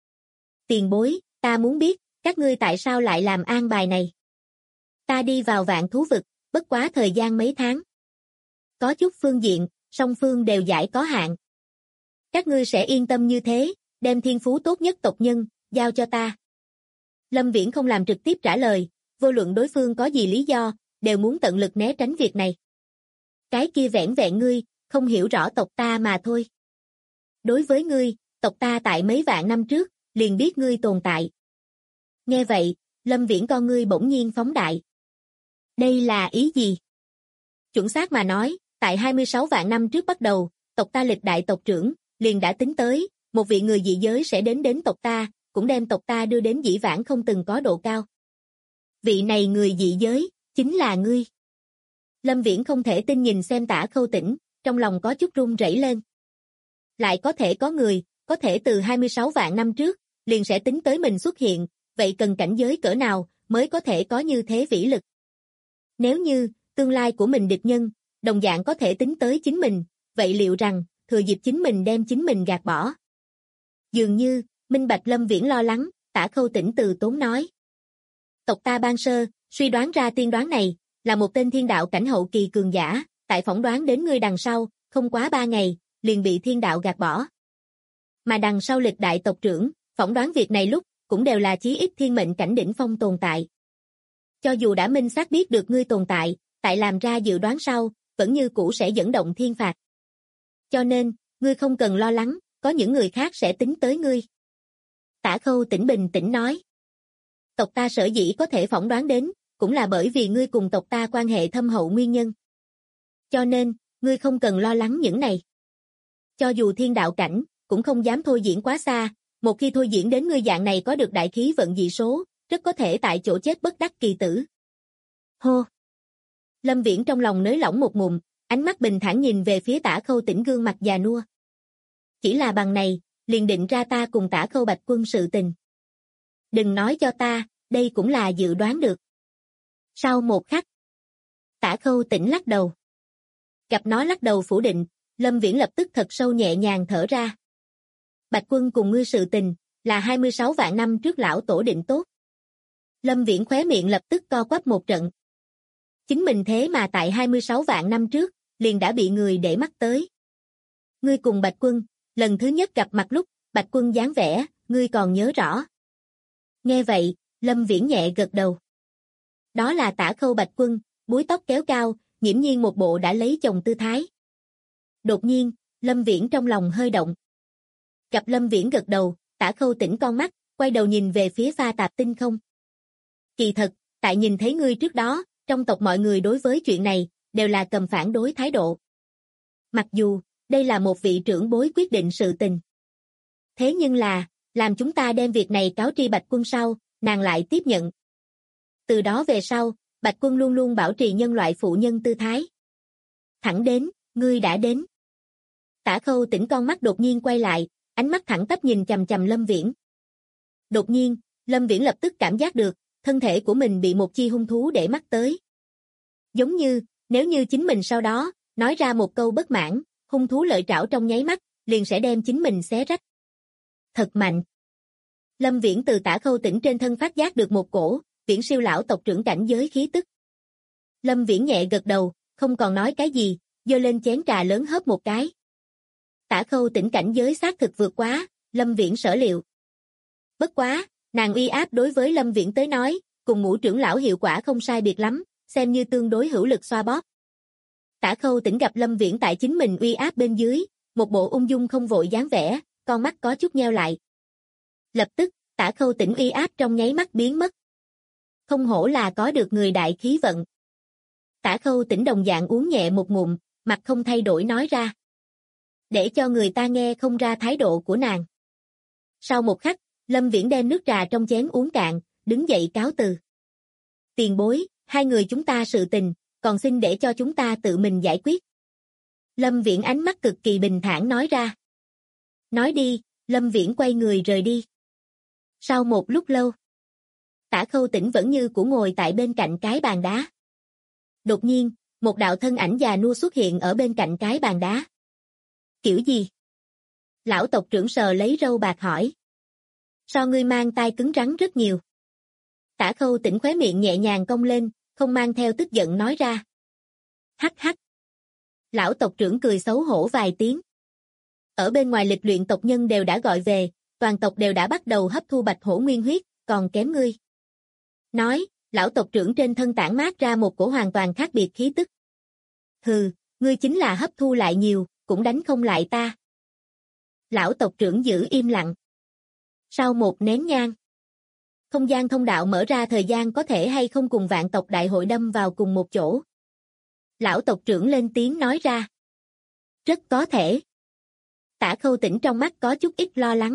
Tiền bối, ta muốn biết, các ngươi tại sao lại làm an bài này? Ta đi vào vạn thú vực, bất quá thời gian mấy tháng. Có chút phương diện, song phương đều giải có hạn. Các ngươi sẽ yên tâm như thế, đem thiên phú tốt nhất tộc nhân, giao cho ta. Lâm Viễn không làm trực tiếp trả lời, vô luận đối phương có gì lý do, đều muốn tận lực né tránh việc này. Cái kia vẻn vẹn ngươi, không hiểu rõ tộc ta mà thôi. Đối với ngươi, tộc ta tại mấy vạn năm trước, liền biết ngươi tồn tại. Nghe vậy, Lâm Viễn con ngươi bỗng nhiên phóng đại. Đây là ý gì? Chuẩn xác mà nói, tại 26 vạn năm trước bắt đầu, tộc ta lịch đại tộc trưởng, liền đã tính tới, một vị người dị giới sẽ đến tộc ta, cũng đem tộc ta đưa đến dĩ vãng không từng có độ cao. Vị này người dị giới, chính là ngươi. Lâm Viễn không thể tin nhìn xem Tả Khâu Tĩnh, trong lòng có chút run rẩy lên. Lại có thể có người, có thể từ 26 vạn năm trước, liền sẽ tính tới mình xuất hiện, vậy cần cảnh giới cỡ nào, mới có thể có như thế vĩ lực. Nếu như, tương lai của mình địch nhân, đồng dạng có thể tính tới chính mình, vậy liệu rằng, thừa dịp chính mình đem chính mình gạt bỏ. Dường như, minh bạch Lâm Viễn lo lắng, Tả Khâu Tĩnh từ tốn nói. Tộc ta ban sơ, suy đoán ra tiên đoán này, là một tên thiên đạo cảnh hậu kỳ cường giả, tại phỏng đoán đến ngươi đằng sau, không quá 3 ngày, liền bị thiên đạo gạt bỏ. Mà đằng sau lịch đại tộc trưởng, phỏng đoán việc này lúc, cũng đều là chí ít thiên mệnh cảnh đỉnh phong tồn tại. Cho dù đã minh xác biết được ngươi tồn tại, tại làm ra dự đoán sau, vẫn như cũ sẽ dẫn động thiên phạt. Cho nên, ngươi không cần lo lắng, có những người khác sẽ tính tới ngươi. Tả Khâu Tĩnh bình tĩnh nói. Tộc ta sở dĩ có thể phỏng đoán đến, cũng là bởi vì ngươi cùng tộc ta quan hệ thâm hậu nguyên nhân. Cho nên, ngươi không cần lo lắng những này. Cho dù thiên đạo cảnh, cũng không dám thôi diễn quá xa, một khi thôi diễn đến ngươi dạng này có được đại khí vận dị số, rất có thể tại chỗ chết bất đắc kỳ tử. Hô! Lâm Viễn trong lòng nới lỏng một ngụm, ánh mắt bình thản nhìn về phía Tả Khâu Tĩnh gương mặt già nua. Chỉ là bằng này, liền định ra ta cùng Tả Khâu Bạch Quân sự tình. Đừng nói cho ta, đây cũng là dự đoán được. Sau một khắc, Tả Khâu Tĩnh lắc đầu. Gặp nó lắc đầu phủ định, Lâm Viễn lập tức thật sâu nhẹ nhàng thở ra. Bạch Quân cùng ngươi sự tình, là 26 vạn năm trước lão tổ định tốt. Lâm Viễn khóe miệng lập tức co quắp một trận. Chính mình thế mà tại 26 vạn năm trước, liền đã bị người để mắt tới. Ngươi cùng Bạch Quân, lần thứ nhất gặp mặt lúc, Bạch Quân dáng vẻ, ngươi còn nhớ rõ. Nghe vậy, Lâm Viễn nhẹ gật đầu. Đó là Tả Khâu Bạch Quân, búi tóc kéo cao, nghiễm nhiên một bộ đã lấy chồng tư thái. Đột nhiên, Lâm Viễn trong lòng hơi động. Gặp Lâm Viễn gật đầu, Tả Khâu Tĩnh con mắt, quay đầu nhìn về phía Pha Tạp Tinh Không. Kỳ thật, tại nhìn thấy ngươi trước đó, trong tộc mọi người đối với chuyện này, đều là cầm phản đối thái độ. Mặc dù, đây là một vị trưởng bối quyết định sự tình. Thế nhưng là, làm chúng ta đem việc này cáo tri Bạch Quân sau, nàng lại tiếp nhận. Từ đó về sau, Bạch Quân luôn luôn bảo trì nhân loại phụ nhân tư thái. Thẳng đến, ngươi đã đến. Tả Khâu Tĩnh con mắt đột nhiên quay lại, ánh mắt thẳng tắp nhìn chằm chằm Lâm Viễn. Đột nhiên, Lâm Viễn lập tức cảm giác được, thân thể của mình bị một chi hung thú để mắt tới. Giống như, nếu như chính mình sau đó, nói ra một câu bất mãn, hung thú lợi trảo trong nháy mắt, liền sẽ đem chính mình xé rách. Thật mạnh. Lâm Viễn từ Tả Khâu Tĩnh trên thân phát giác được một cổ, viễn siêu lão tộc trưởng cảnh giới khí tức. Lâm Viễn nhẹ gật đầu, không còn nói cái gì, giơ lên chén trà lớn hớp một cái. Tả Khâu Tĩnh cảnh giới xác thực vượt quá, Lâm Viễn sở liệu. Bất quá, nàng uy áp đối với Lâm Viễn tới nói, cùng Ngũ trưởng lão hiệu quả không sai biệt lắm, xem như tương đối hữu lực xoa bóp. Tả Khâu Tĩnh gặp Lâm Viễn tại chính mình uy áp bên dưới, một bộ ung dung không vội dáng vẻ, con mắt có chút nheo lại. Lập tức, Tả Khâu Tĩnh uy áp trong nháy mắt biến mất. Không hổ là có được người đại khí vận. Tả Khâu Tĩnh đồng dạng uống nhẹ một ngụm, mặt không thay đổi nói ra. Để cho người ta nghe không ra thái độ của nàng. Sau một khắc, Lâm Viễn đem nước trà trong chén uống cạn, đứng dậy cáo từ. Tiền bối, hai người chúng ta sự tình, còn xin để cho chúng ta tự mình giải quyết. Lâm Viễn ánh mắt cực kỳ bình thản nói ra. Nói đi, Lâm Viễn quay người rời đi. Sau một lúc lâu, Tả Khâu Tĩnh vẫn như cũ ngồi tại bên cạnh cái bàn đá. Đột nhiên, một đạo thân ảnh già nua xuất hiện ở bên cạnh cái bàn đá. Kiểu gì? Lão tộc trưởng sờ lấy râu bạc hỏi. So ngươi mang tai cứng rắn rất nhiều. Tả Khâu Tĩnh khóe miệng nhẹ nhàng cong lên, không mang theo tức giận nói ra. Hắc hắc. Lão tộc trưởng cười xấu hổ vài tiếng. Ở bên ngoài lịch luyện tộc nhân đều đã gọi về, toàn tộc đều đã bắt đầu hấp thu bạch hổ nguyên huyết, còn kém ngươi. Nói, lão tộc trưởng trên thân tản mát ra một cổ hoàn toàn khác biệt khí tức. Hừ, ngươi chính là hấp thu lại nhiều, cũng đánh không lại ta. Lão tộc trưởng giữ im lặng. Sau một nén nhang, không gian thông đạo mở ra, thời gian có thể hay không cùng vạn tộc đại hội đâm vào cùng một chỗ. Lão tộc trưởng lên tiếng nói ra. Rất có thể. Tả Khâu Tĩnh trong mắt có chút ít lo lắng.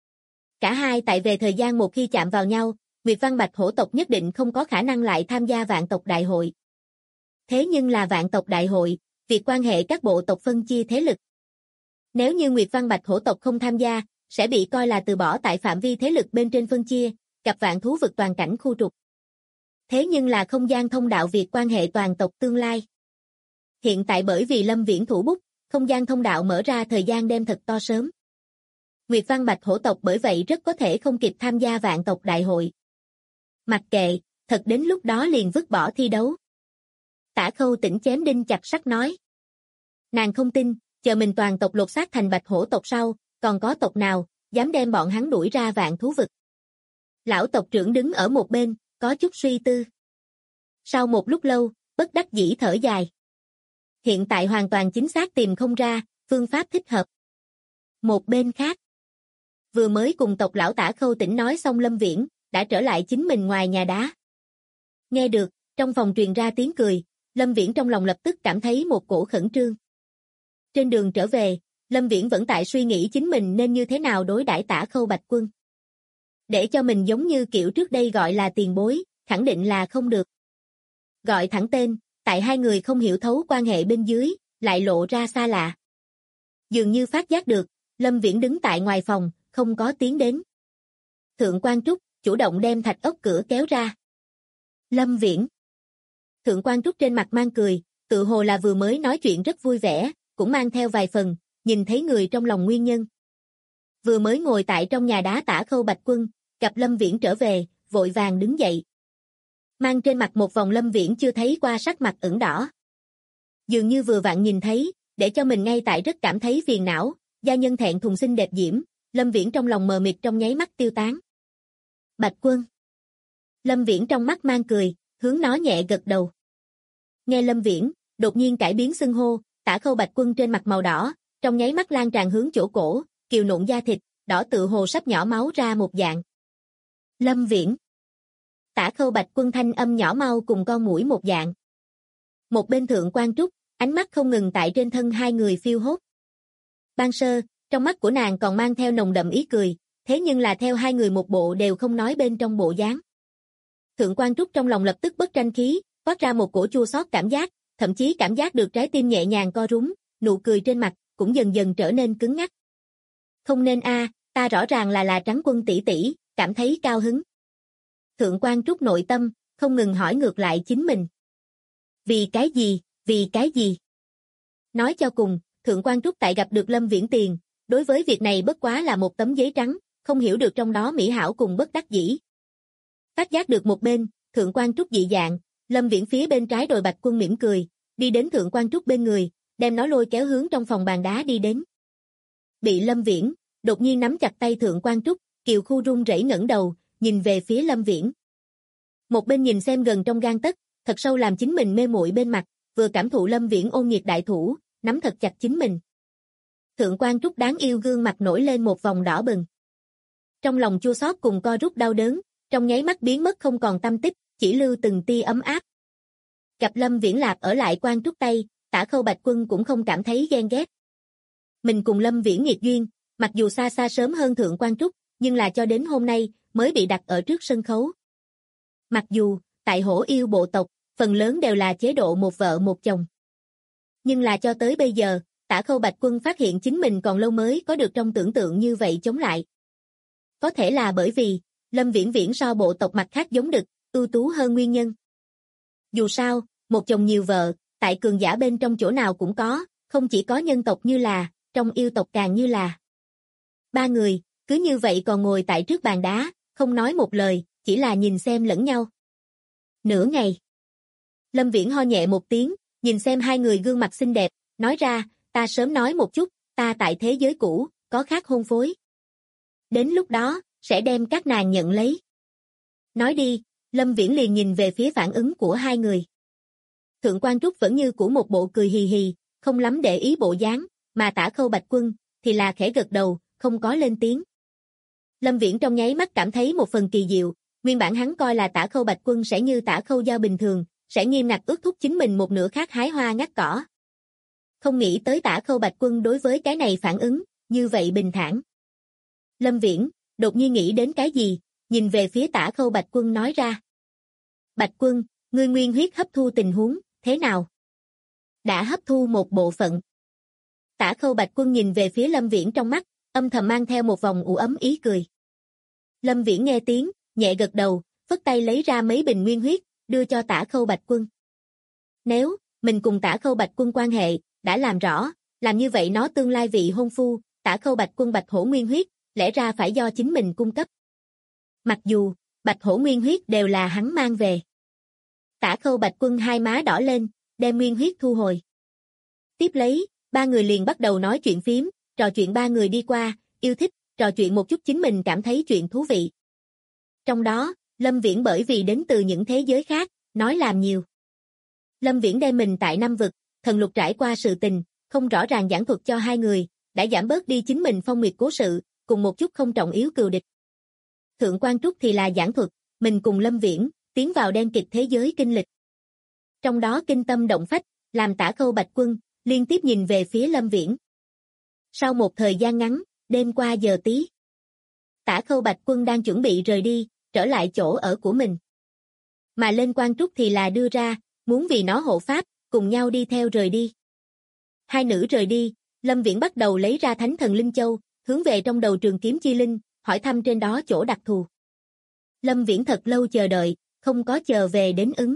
Cả hai tại về thời gian một khi chạm vào nhau, Nguyệt Văn Bạch hổ tộc nhất định không có khả năng lại tham gia vạn tộc đại hội. Thế nhưng là vạn tộc đại hội, việc quan hệ các bộ tộc phân chia thế lực. Nếu như Nguyệt Văn Bạch hổ tộc không tham gia, sẽ bị coi là từ bỏ tại phạm vi thế lực bên trên phân chia, gặp vạn thú vực toàn cảnh khu trục. Thế nhưng là không gian thông đạo việc quan hệ toàn tộc tương lai. Hiện tại bởi vì Lâm Viễn thủ bút, không gian thông đạo mở ra thời gian đem thật to sớm. Nguyệt Văn Bạch hổ tộc bởi vậy rất có thể không kịp tham gia vạn tộc đại hội. Mặc kệ, thật đến lúc đó liền vứt bỏ thi đấu. Tả Khâu Tĩnh chém đinh chặt sắt nói. Nàng không tin, chờ mình toàn tộc lột xác thành bạch hổ tộc sau, còn có tộc nào dám đem bọn hắn đuổi ra vạn thú vực. Lão tộc trưởng đứng ở một bên, có chút suy tư. Sau một lúc lâu, bất đắc dĩ thở dài. Hiện tại hoàn toàn chính xác tìm không ra phương pháp thích hợp. Một bên khác, vừa mới cùng tộc lão Tả Khâu Tĩnh nói xong Lâm Viễn đã trở lại chính mình ngoài nhà đá. Nghe được, trong phòng truyền ra tiếng cười, Lâm Viễn trong lòng lập tức cảm thấy một cổ khẩn trương. Trên đường trở về, Lâm Viễn vẫn tại suy nghĩ chính mình nên như thế nào đối đãi Tả Khâu Bạch Quân. Để cho mình giống như kiểu trước đây gọi là tiền bối, khẳng định là không được. Gọi thẳng tên, tại hai người không hiểu thấu quan hệ bên dưới, lại lộ ra xa lạ. Dường như phát giác được, Lâm Viễn đứng tại ngoài phòng, không có tiến đến. Thượng Quan Trúc chủ động đem thạch ốc cửa kéo ra. Lâm Viễn. Thượng Quan Trúc trên mặt mang cười, tự hồ là vừa mới nói chuyện rất vui vẻ, cũng mang theo vài phần, nhìn thấy người trong lòng nguyên nhân. Vừa mới ngồi tại trong nhà đá Tả Khâu Bạch Quân, gặp Lâm Viễn trở về, vội vàng đứng dậy. Mang trên mặt một vòng Lâm Viễn chưa thấy qua sắc mặt ửng đỏ. Dường như vừa vặn nhìn thấy, để cho mình ngay tại rất cảm thấy phiền não, gia nhân thẹn thùng xinh đẹp diễm, Lâm Viễn trong lòng mờ mịt trong nháy mắt tiêu tán. Bạch Quân. Lâm Viễn trong mắt mang cười, hướng nó nhẹ gật đầu. Nghe Lâm Viễn, đột nhiên cải biến xưng hô, Tả Khâu Bạch Quân trên mặt màu đỏ, trong nháy mắt lan tràn hướng chỗ cổ, kiều nộn da thịt, đỏ tự hồ sắp nhỏ máu ra một dạng. Lâm Viễn. Tả Khâu Bạch Quân thanh âm nhỏ mau cùng con muỗi một dạng. Một bên Thượng Quan Trúc, ánh mắt không ngừng tại trên thân hai người phiêu hốt. Ban sơ, trong mắt của nàng còn mang theo nồng đậm ý cười, thế nhưng là theo hai người một bộ đều không nói bên trong bộ dáng. Thượng Quan Trúc trong lòng lập tức bất tranh khí, phát ra một cổ chua xót cảm giác, thậm chí cảm giác được trái tim nhẹ nhàng co rúm, nụ cười trên mặt cũng dần dần trở nên cứng ngắc. Không nên ta rõ ràng là Trắng Quân tỷ tỷ, cảm thấy cao hứng. Thượng Quan Trúc nội tâm, không ngừng hỏi ngược lại chính mình. Vì cái gì? Nói cho cùng, Thượng Quan Trúc tại gặp được Lâm Viễn tiền, đối với việc này bất quá là một tấm giấy trắng, không hiểu được trong đó mỹ hảo cùng bất đắc dĩ. Phát giác được một bên, Thượng Quan Trúc dị dạng, Lâm Viễn phía bên trái Đồi Bạch Quân mỉm cười, đi đến Thượng Quan Trúc bên người, đem nó lôi kéo hướng trong phòng bàn đá đi đến. Bị Lâm Viễn đột nhiên nắm chặt tay Thượng Quan Trúc, Kiều Khu run rẩy ngẩng đầu, nhìn về phía Lâm Viễn. Một bên nhìn xem gần trong gang tấc, thật sâu làm chính mình mê muội bên mặt, vừa cảm thụ Lâm Viễn ôn nhiệt đại thủ, nắm thật chặt chính mình. Thượng Quan Trúc đáng yêu gương mặt nổi lên một vòng đỏ bừng. Trong lòng chua xót cùng co rút đau đớn, trong nháy mắt biến mất không còn tăm tích, chỉ lưu từng tia ấm áp. Gặp Lâm Viễn Lạp ở lại Quan Trúc tay, Tả Khâu Bạch Quân cũng không cảm thấy ghen ghét. Mình cùng Lâm Viễn nghiệt duyên, mặc dù xa xa sớm hơn Thượng Quan Trúc, nhưng là cho đến hôm nay mới bị đặt ở trước sân khấu. Mặc dù, tại Hổ Yêu bộ tộc, phần lớn đều là chế độ một vợ một chồng. Nhưng là cho tới bây giờ, Tả Khâu Bạch Quân phát hiện chính mình còn lâu mới có được trong tưởng tượng như vậy chống lại. Có thể là bởi vì, Lâm Viễn Viễn so bộ tộc mặt khác giống đực, ưu tú hơn nguyên nhân. Dù sao, một chồng nhiều vợ, tại cường giả bên trong chỗ nào cũng có, không chỉ có nhân tộc như là, trong yêu tộc càng như là. Ba người, cứ như vậy còn ngồi tại trước bàn đá, không nói một lời, chỉ là nhìn xem lẫn nhau. Nửa ngày. Lâm Viễn ho nhẹ một tiếng, nhìn xem hai người gương mặt xinh đẹp, nói ra, ta sớm nói một chút, ta tại thế giới cũ, có khác hôn phối. Đến lúc đó, sẽ đem các nàng nhận lấy. Nói đi, Lâm Viễn liền nhìn về phía phản ứng của hai người. Thượng Quan Trúc vẫn như của một bộ cười hì hì, không lắm để ý bộ dáng, mà Tả Khâu Bạch Quân thì là khẽ gật đầu, không có lên tiếng. Lâm Viễn trong nháy mắt cảm thấy một phần kỳ diệu, nguyên bản hắn coi là Tả Khâu Bạch Quân sẽ như Tả Khâu Giao bình thường, sẽ nghiêm ngặt ước thúc chính mình một nửa khác hái hoa ngắt cỏ. Không nghĩ tới Tả Khâu Bạch Quân đối với cái này phản ứng, như vậy bình thản. Lâm Viễn, đột nhiên nghĩ đến cái gì, nhìn về phía Tả Khâu Bạch Quân nói ra. Bạch Quân, ngươi nguyên huyết hấp thu tình huống, thế nào? Đã hấp thu một bộ phận. Tả Khâu Bạch Quân nhìn về phía Lâm Viễn trong mắt, âm thầm mang theo một vòng u ấm ý cười. Lâm Viễn nghe tiếng, nhẹ gật đầu, phất tay lấy ra mấy bình nguyên huyết, đưa cho Tả Khâu Bạch Quân. Nếu mình cùng Tả Khâu Bạch Quân quan hệ đã làm rõ, làm như vậy nó tương lai vị hôn phu, Tả Khâu Bạch Quân Bạch Hổ nguyên huyết, lẽ ra phải do chính mình cung cấp. Mặc dù Bạch Hổ nguyên huyết đều là hắn mang về. Tả Khâu Bạch Quân hai má đỏ lên, đem nguyên huyết thu hồi. Tiếp lấy, ba người liền bắt đầu nói chuyện phím, trò chuyện ba người đi qua, yêu thích, trò chuyện một chút chính mình cảm thấy chuyện thú vị. Trong đó, Lâm Viễn bởi vì đến từ những thế giới khác, nói làm nhiều. Lâm Viễn đem mình tại năm vực, thần lục trải qua sự tình, không rõ ràng giảng thuật cho hai người, đã giảm bớt đi chính mình phong nguyệt cố sự, cùng một chút không trọng yếu cừu địch. Thượng Quan Trúc thì là giảng thuật, mình cùng Lâm Viễn, tiến vào đen kịch thế giới kinh lịch. Trong đó kinh tâm động phách, làm Tả Khâu Bạch Quân, liên tiếp nhìn về phía Lâm Viễn. Sau một thời gian ngắn, đêm qua giờ tí. Tả Khâu Bạch Quân đang chuẩn bị rời đi, trở lại chỗ ở của mình. Mà lên Quan Trúc thì là đưa ra, muốn vì nó hộ pháp, cùng nhau đi theo rời đi. Hai nữ rời đi, Lâm Viễn bắt đầu lấy ra Thánh Thần Linh Châu, hướng về trong đầu Trường Kiếm Chi Linh, hỏi thăm trên đó chỗ đặc thù. Lâm Viễn thật lâu chờ đợi, không có chờ về đến ứng.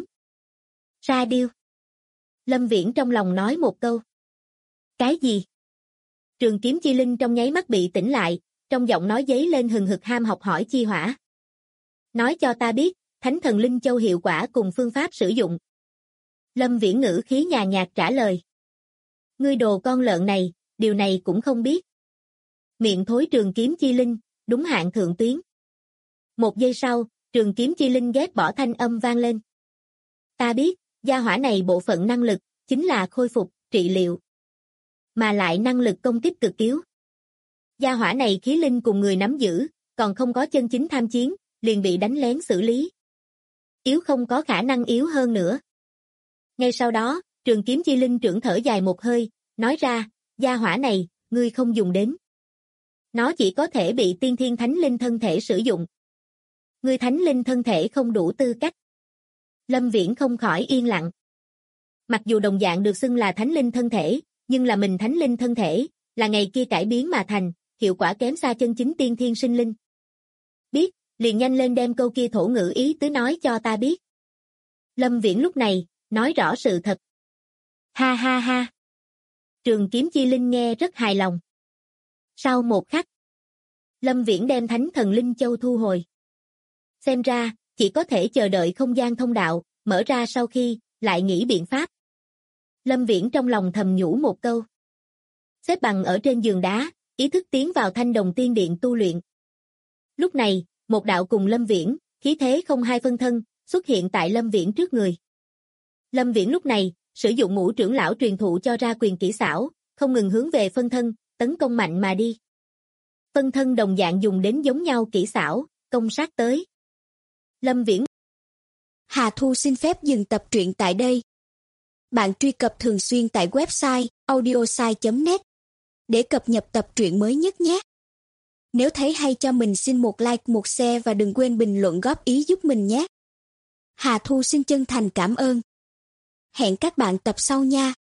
Ra điêu. Lâm Viễn trong lòng nói một câu. Cái gì? Trường Kiếm Chi Linh trong nháy mắt bị tỉnh lại, trong giọng nói giấy lên hừng hực ham học hỏi chi hỏa. Nói cho ta biết, Thánh Thần Linh Châu hiệu quả cùng phương pháp sử dụng. Lâm Viễn ngữ khí nhàn nhạt trả lời. Ngươi đồ con lợn này, điều này cũng không biết. Miệng thối Trường Kiếm Chi Linh, đúng hạn thượng tuyến. Một giây sau, Trường Kiếm Chi Linh ghét bỏ thanh âm vang lên. Ta biết, gia hỏa này bộ phận năng lực, chính là khôi phục, trị liệu. Mà lại năng lực công kích cực yếu. Gia hỏa này khí linh cùng người nắm giữ, còn không có chân chính tham chiến, liền bị đánh lén xử lý. Yếu không có khả năng yếu hơn nữa. Ngay sau đó, Trường Kiếm Chi Linh trưởng thở dài một hơi, nói ra, gia hỏa này, ngươi không dùng đến. Nó chỉ có thể bị tiên thiên thánh linh thân thể sử dụng. Ngươi thánh linh thân thể không đủ tư cách. Lâm Viễn không khỏi yên lặng. Mặc dù đồng dạng được xưng là thánh linh thân thể, nhưng là mình thánh linh thân thể, là ngày kia cải biến mà thành, hiệu quả kém xa chân chính tiên thiên sinh linh. Biết, liền nhanh lên đem câu kia thổ ngữ ý tứ nói cho ta biết. Lâm Viễn lúc này, nói rõ sự thật. Ha ha ha. Trường Kiếm Chi Linh nghe rất hài lòng. Sau một khắc, Lâm Viễn đem Thánh Thần Linh Châu thu hồi. Xem ra, chỉ có thể chờ đợi không gian thông đạo, mở ra sau khi, lại nghĩ biện pháp. Lâm Viễn trong lòng thầm nhủ một câu. Xếp bằng ở trên giường đá, ý thức tiến vào Thanh Đồng Tiên Điện tu luyện. Lúc này, một đạo cùng Lâm Viễn, khí thế không hai phân thân, xuất hiện tại Lâm Viễn trước người. Lâm Viễn lúc này, sử dụng Ngũ trưởng lão truyền thụ cho ra quyền kỹ xảo, không ngừng hướng về phân thân, tấn công mạnh mà đi. Phân thân đồng dạng dùng đến giống nhau kỹ xảo, công sát tới. Lâm Viễn. Hà Thu xin phép dừng tập truyện tại đây. Bạn truy cập thường xuyên tại website audiosai.net để cập nhật tập truyện mới nhất nhé. Nếu thấy hay cho mình xin một like, một share và đừng quên bình luận góp ý giúp mình nhé. Hà Thu xin chân thành cảm ơn. Hẹn các bạn tập sau nha.